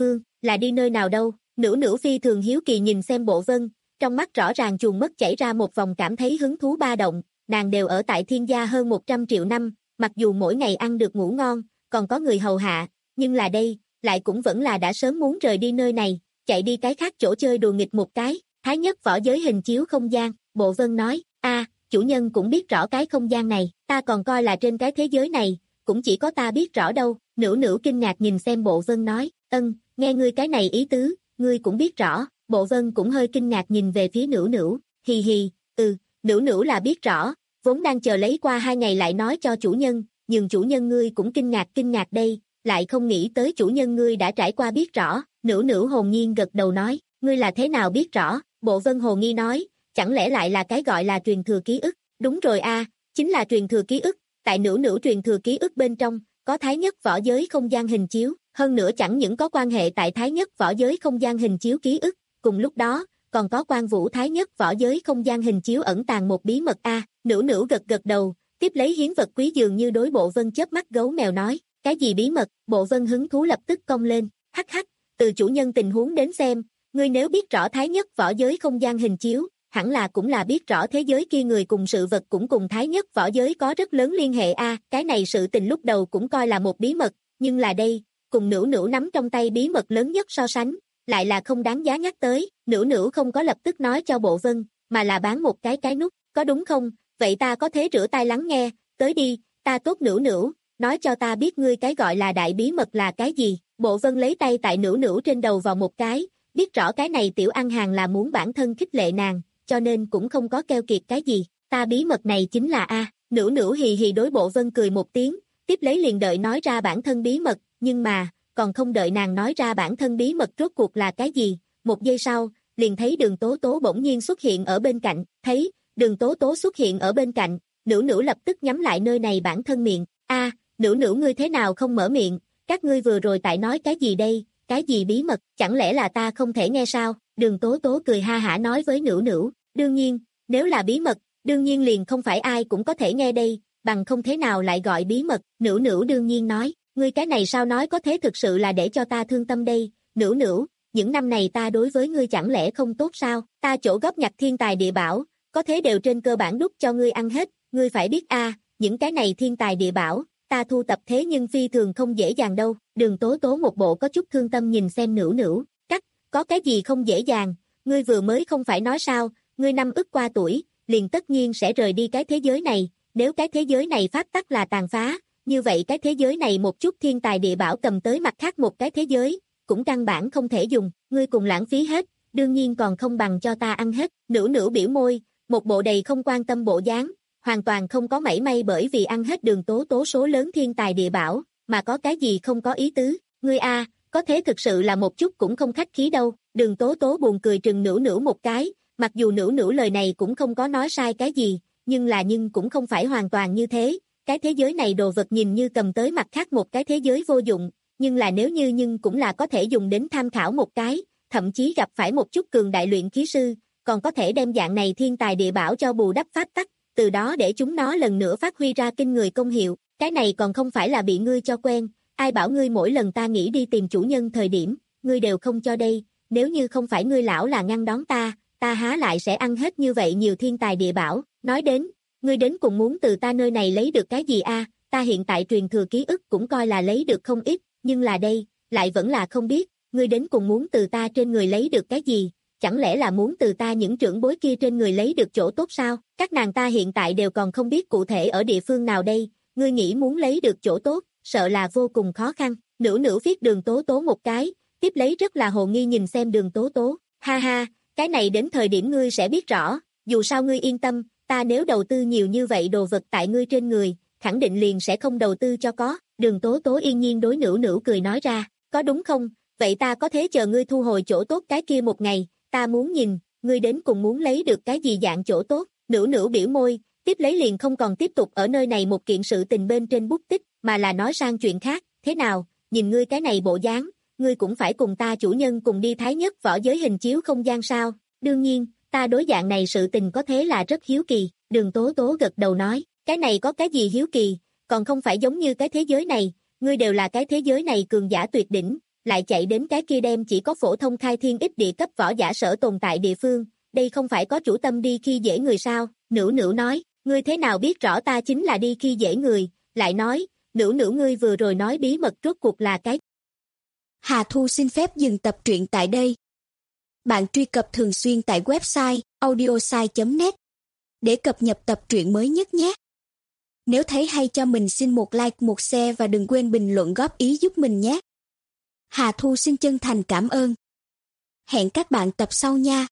là đi nơi nào đâu? Nữu Nữu phi thường hiếu kỳ nhìn xem Bộ Vân, trong mắt rõ ràng chuồn mất chảy ra một vòng cảm thấy hứng thú ba động, nàng đều ở tại Thiên gia hơn một trăm triệu năm, mặc dù mỗi ngày ăn được ngủ ngon, còn có người hầu hạ, nhưng là đây, lại cũng vẫn là đã sớm muốn rời đi nơi này, chạy đi cái khác chỗ chơi đùa nghịch một cái. Thái nhất võ giới hình chiếu không gian, Bộ Vân nói, a, chủ nhân cũng biết rõ cái không gian này, ta còn coi là trên cái thế giới này, cũng chỉ có ta biết rõ đâu. Nữu Nữu kinh ngạc nhìn xem Bộ Vân nói, ân, nghe ngươi cái này ý tứ, ngươi cũng biết rõ. Bộ Vân cũng hơi kinh ngạc nhìn về phía Nữu Nữu, hì hì, ừ, Nữu Nữu là biết rõ, vốn đang chờ lấy qua hai ngày lại nói cho chủ nhân, nhưng chủ nhân ngươi cũng kinh ngạc kinh ngạc đây, lại không nghĩ tới chủ nhân ngươi đã trải qua biết rõ. Nữu Nữu hồn nhiên gật đầu nói, ngươi là thế nào biết rõ? Bộ Vân hồ nghi nói, chẳng lẽ lại là cái gọi là truyền thừa ký ức? Đúng rồi a, chính là truyền thừa ký ức, tại Nữu Nữu truyền thừa ký ức bên trong, có Thái nhất võ giới không gian hình chiếu, hơn nữa chẳng những có quan hệ tại Thái nhất võ giới không gian hình chiếu ký ức, cùng lúc đó, còn có Quan Vũ Thái nhất võ giới không gian hình chiếu ẩn tàng một bí mật a. Nữu Nữu gật gật đầu, tiếp lấy hiến vật quý dường như đối Bộ Vân chớp mắt gấu mèo nói, cái gì bí mật? Bộ Vân hứng thú lập tức cong lên, hắc hắc, từ chủ nhân tình huống đến xem, ngươi nếu biết rõ Thái nhất võ giới không gian hình chiếu, hẳn là cũng là biết rõ thế giới kia người cùng sự vật cũng cùng Thái nhất võ giới có rất lớn liên hệ a. Cái này sự tình lúc đầu cũng coi là một bí mật, nhưng là đây, cùng Nữu Nữu nắm trong tay bí mật lớn nhất so sánh, lại là không đáng giá nhắc tới. Nữu Nữu không có lập tức nói cho Bộ Vân, mà là bán một cái cái nút, có đúng không? Vậy ta có thể rửa tai lắng nghe, tới đi, ta tốt Nữu Nữu, nói cho ta biết ngươi cái gọi là đại bí mật là cái gì. Bộ Vân lấy tay tại Nữu Nữu trên đầu vào một cái, biết rõ cái này tiểu ăn hàng là muốn bản thân khích lệ nàng, cho nên cũng không có keo kiệt cái gì, ta bí mật này chính là a. Nữu Nữu hì hì đối Bộ Vân cười một tiếng, tiếp lấy liền đợi nói ra bản thân bí mật, nhưng mà, còn không đợi nàng nói ra bản thân bí mật rốt cuộc là cái gì, một giây sau, liền thấy Đường Tố Tố bỗng nhiên xuất hiện ở bên cạnh, thấy, Đường Tố Tố xuất hiện ở bên cạnh, Nữu Nữu lập tức nhắm lại nơi này bản thân miệng, a, Nữu Nữu ngươi thế nào không mở miệng, các ngươi vừa rồi tại nói cái gì đây, cái gì bí mật, chẳng lẽ là ta không thể nghe sao? Đường Tố Tố cười ha hả nói với Nữu Nữu, đương nhiên, nếu là bí mật, đương nhiên liền không phải ai cũng có thể nghe đây, bằng không thế nào lại gọi bí mật. Nữu Nữu đương nhiên nói, ngươi cái này sao nói có thế thực sự là để cho ta thương tâm đây. Nữu Nữu, những năm này ta đối với ngươi chẳng lẽ không tốt sao? Ta chỗ góp nhặt thiên tài địa bảo, có thế đều trên cơ bản đút cho ngươi ăn hết, ngươi phải biết a, những cái này thiên tài địa bảo, ta thu tập thế nhưng phi thường không dễ dàng đâu. Đường Tố Tố một bộ có chút thương tâm nhìn xem Nữu Nữu, cắt, có cái gì không dễ dàng, ngươi vừa mới không phải nói sao, ngươi năm ức qua tuổi, liền tất nhiên sẽ rời đi cái thế giới này, nếu cái thế giới này pháp tắc là tàn phá, như vậy cái thế giới này một chút thiên tài địa bảo cầm tới mặt khác một cái thế giới, cũng căn bản không thể dùng, ngươi cùng lãng phí hết, đương nhiên còn không bằng cho ta ăn hết. Nữu Nữu biểu môi, một bộ đầy không quan tâm bộ dáng, hoàn toàn không có mảy may bởi vì ăn hết Đường Tố Tố số lớn thiên tài địa bảo, mà có cái gì không có ý tứ, ngươi a, có thế thực sự là một chút cũng không khách khí đâu. Đường Tố Tố buồn cười trừng Nữu Nữu một cái, mặc dù Nữu Nữu lời này cũng không có nói sai cái gì, nhưng là nhưng cũng không phải hoàn toàn như thế, cái thế giới này đồ vật nhìn như cầm tới mặt khác một cái thế giới vô dụng, nhưng là nếu như nhưng cũng là có thể dùng đến tham khảo một cái, thậm chí gặp phải một chút cường đại luyện khí sư, còn có thể đem dạng này thiên tài địa bảo cho bù đắp pháp tắc, từ đó để chúng nó lần nữa phát huy ra kinh người công hiệu, cái này còn không phải là bị ngươi cho quen, ai bảo ngươi mỗi lần ta nghĩ đi tìm chủ nhân thời điểm, ngươi đều không cho đây, nếu như không phải ngươi lão là ngăn đón ta, ta há lại sẽ ăn hết như vậy nhiều thiên tài địa bảo, nói đến, ngươi đến cùng muốn từ ta nơi này lấy được cái gì a? Ta hiện tại truyền thừa ký ức cũng coi là lấy được không ít, nhưng là đây, lại vẫn là không biết, ngươi đến cùng muốn từ ta trên người lấy được cái gì, chẳng lẽ là muốn từ ta những trưởng bối kia trên người lấy được chỗ tốt sao? Các nàng ta hiện tại đều còn không biết cụ thể ở địa phương nào đây, ngươi nghĩ muốn lấy được chỗ tốt, sợ là vô cùng khó khăn. Nữu Nữu viết Đường Tố Tố một cái, tiếp lấy rất là hồ nghi nhìn xem Đường Tố Tố, ha ha, cái này đến thời điểm ngươi sẽ biết rõ, dù sao ngươi yên tâm, ta nếu đầu tư nhiều như vậy đồ vật tại ngươi trên người, khẳng định liền sẽ không đầu tư cho có. Đường Tố Tố yên nhiên đối Nữu Nữu cười nói ra, có đúng không, vậy ta có thế chờ ngươi thu hồi chỗ tốt cái kia một ngày, ta muốn nhìn, ngươi đến cùng muốn lấy được cái gì dạng chỗ tốt. Nữu Nữu biểu môi, tiếp lấy liền không còn tiếp tục ở nơi này một kiện sự tình bên trên bút tích, mà là nói sang chuyện khác, thế nào, nhìn ngươi cái này bộ dáng, ngươi cũng phải cùng ta chủ nhân cùng đi Thái nhất võ giới hình chiếu không gian sao? Đương nhiên, ta đối dạng này sự tình có thế là rất hiếu kỳ. Đường Tố Tố gật đầu nói, cái này có cái gì hiếu kỳ, còn không phải giống như cái thế giới này, ngươi đều là cái thế giới này cường giả tuyệt đỉnh, lại chạy đến cái kia đem chỉ có phổ thông khai thiên ít địa cấp võ giả sở tồn tại địa phương, đây không phải có chủ tâm đi khi dễ người sao? Nữu Nữu nói, ngươi thế nào biết rõ ta chính là đi khi dễ người, lại nói, Nữu Nữu ngươi vừa rồi nói bí mật rốt cuộc là cái. Hà Thu xin phép dừng tập truyện tại đây. Bạn truy cập thường xuyên tại website audiosai chấm net để cập nhật tập truyện mới nhất nhé. Nếu thấy hay cho mình xin một like, một share và đừng quên bình luận góp ý giúp mình nhé. Hà Thu xin chân thành cảm ơn. Hẹn các bạn tập sau nha.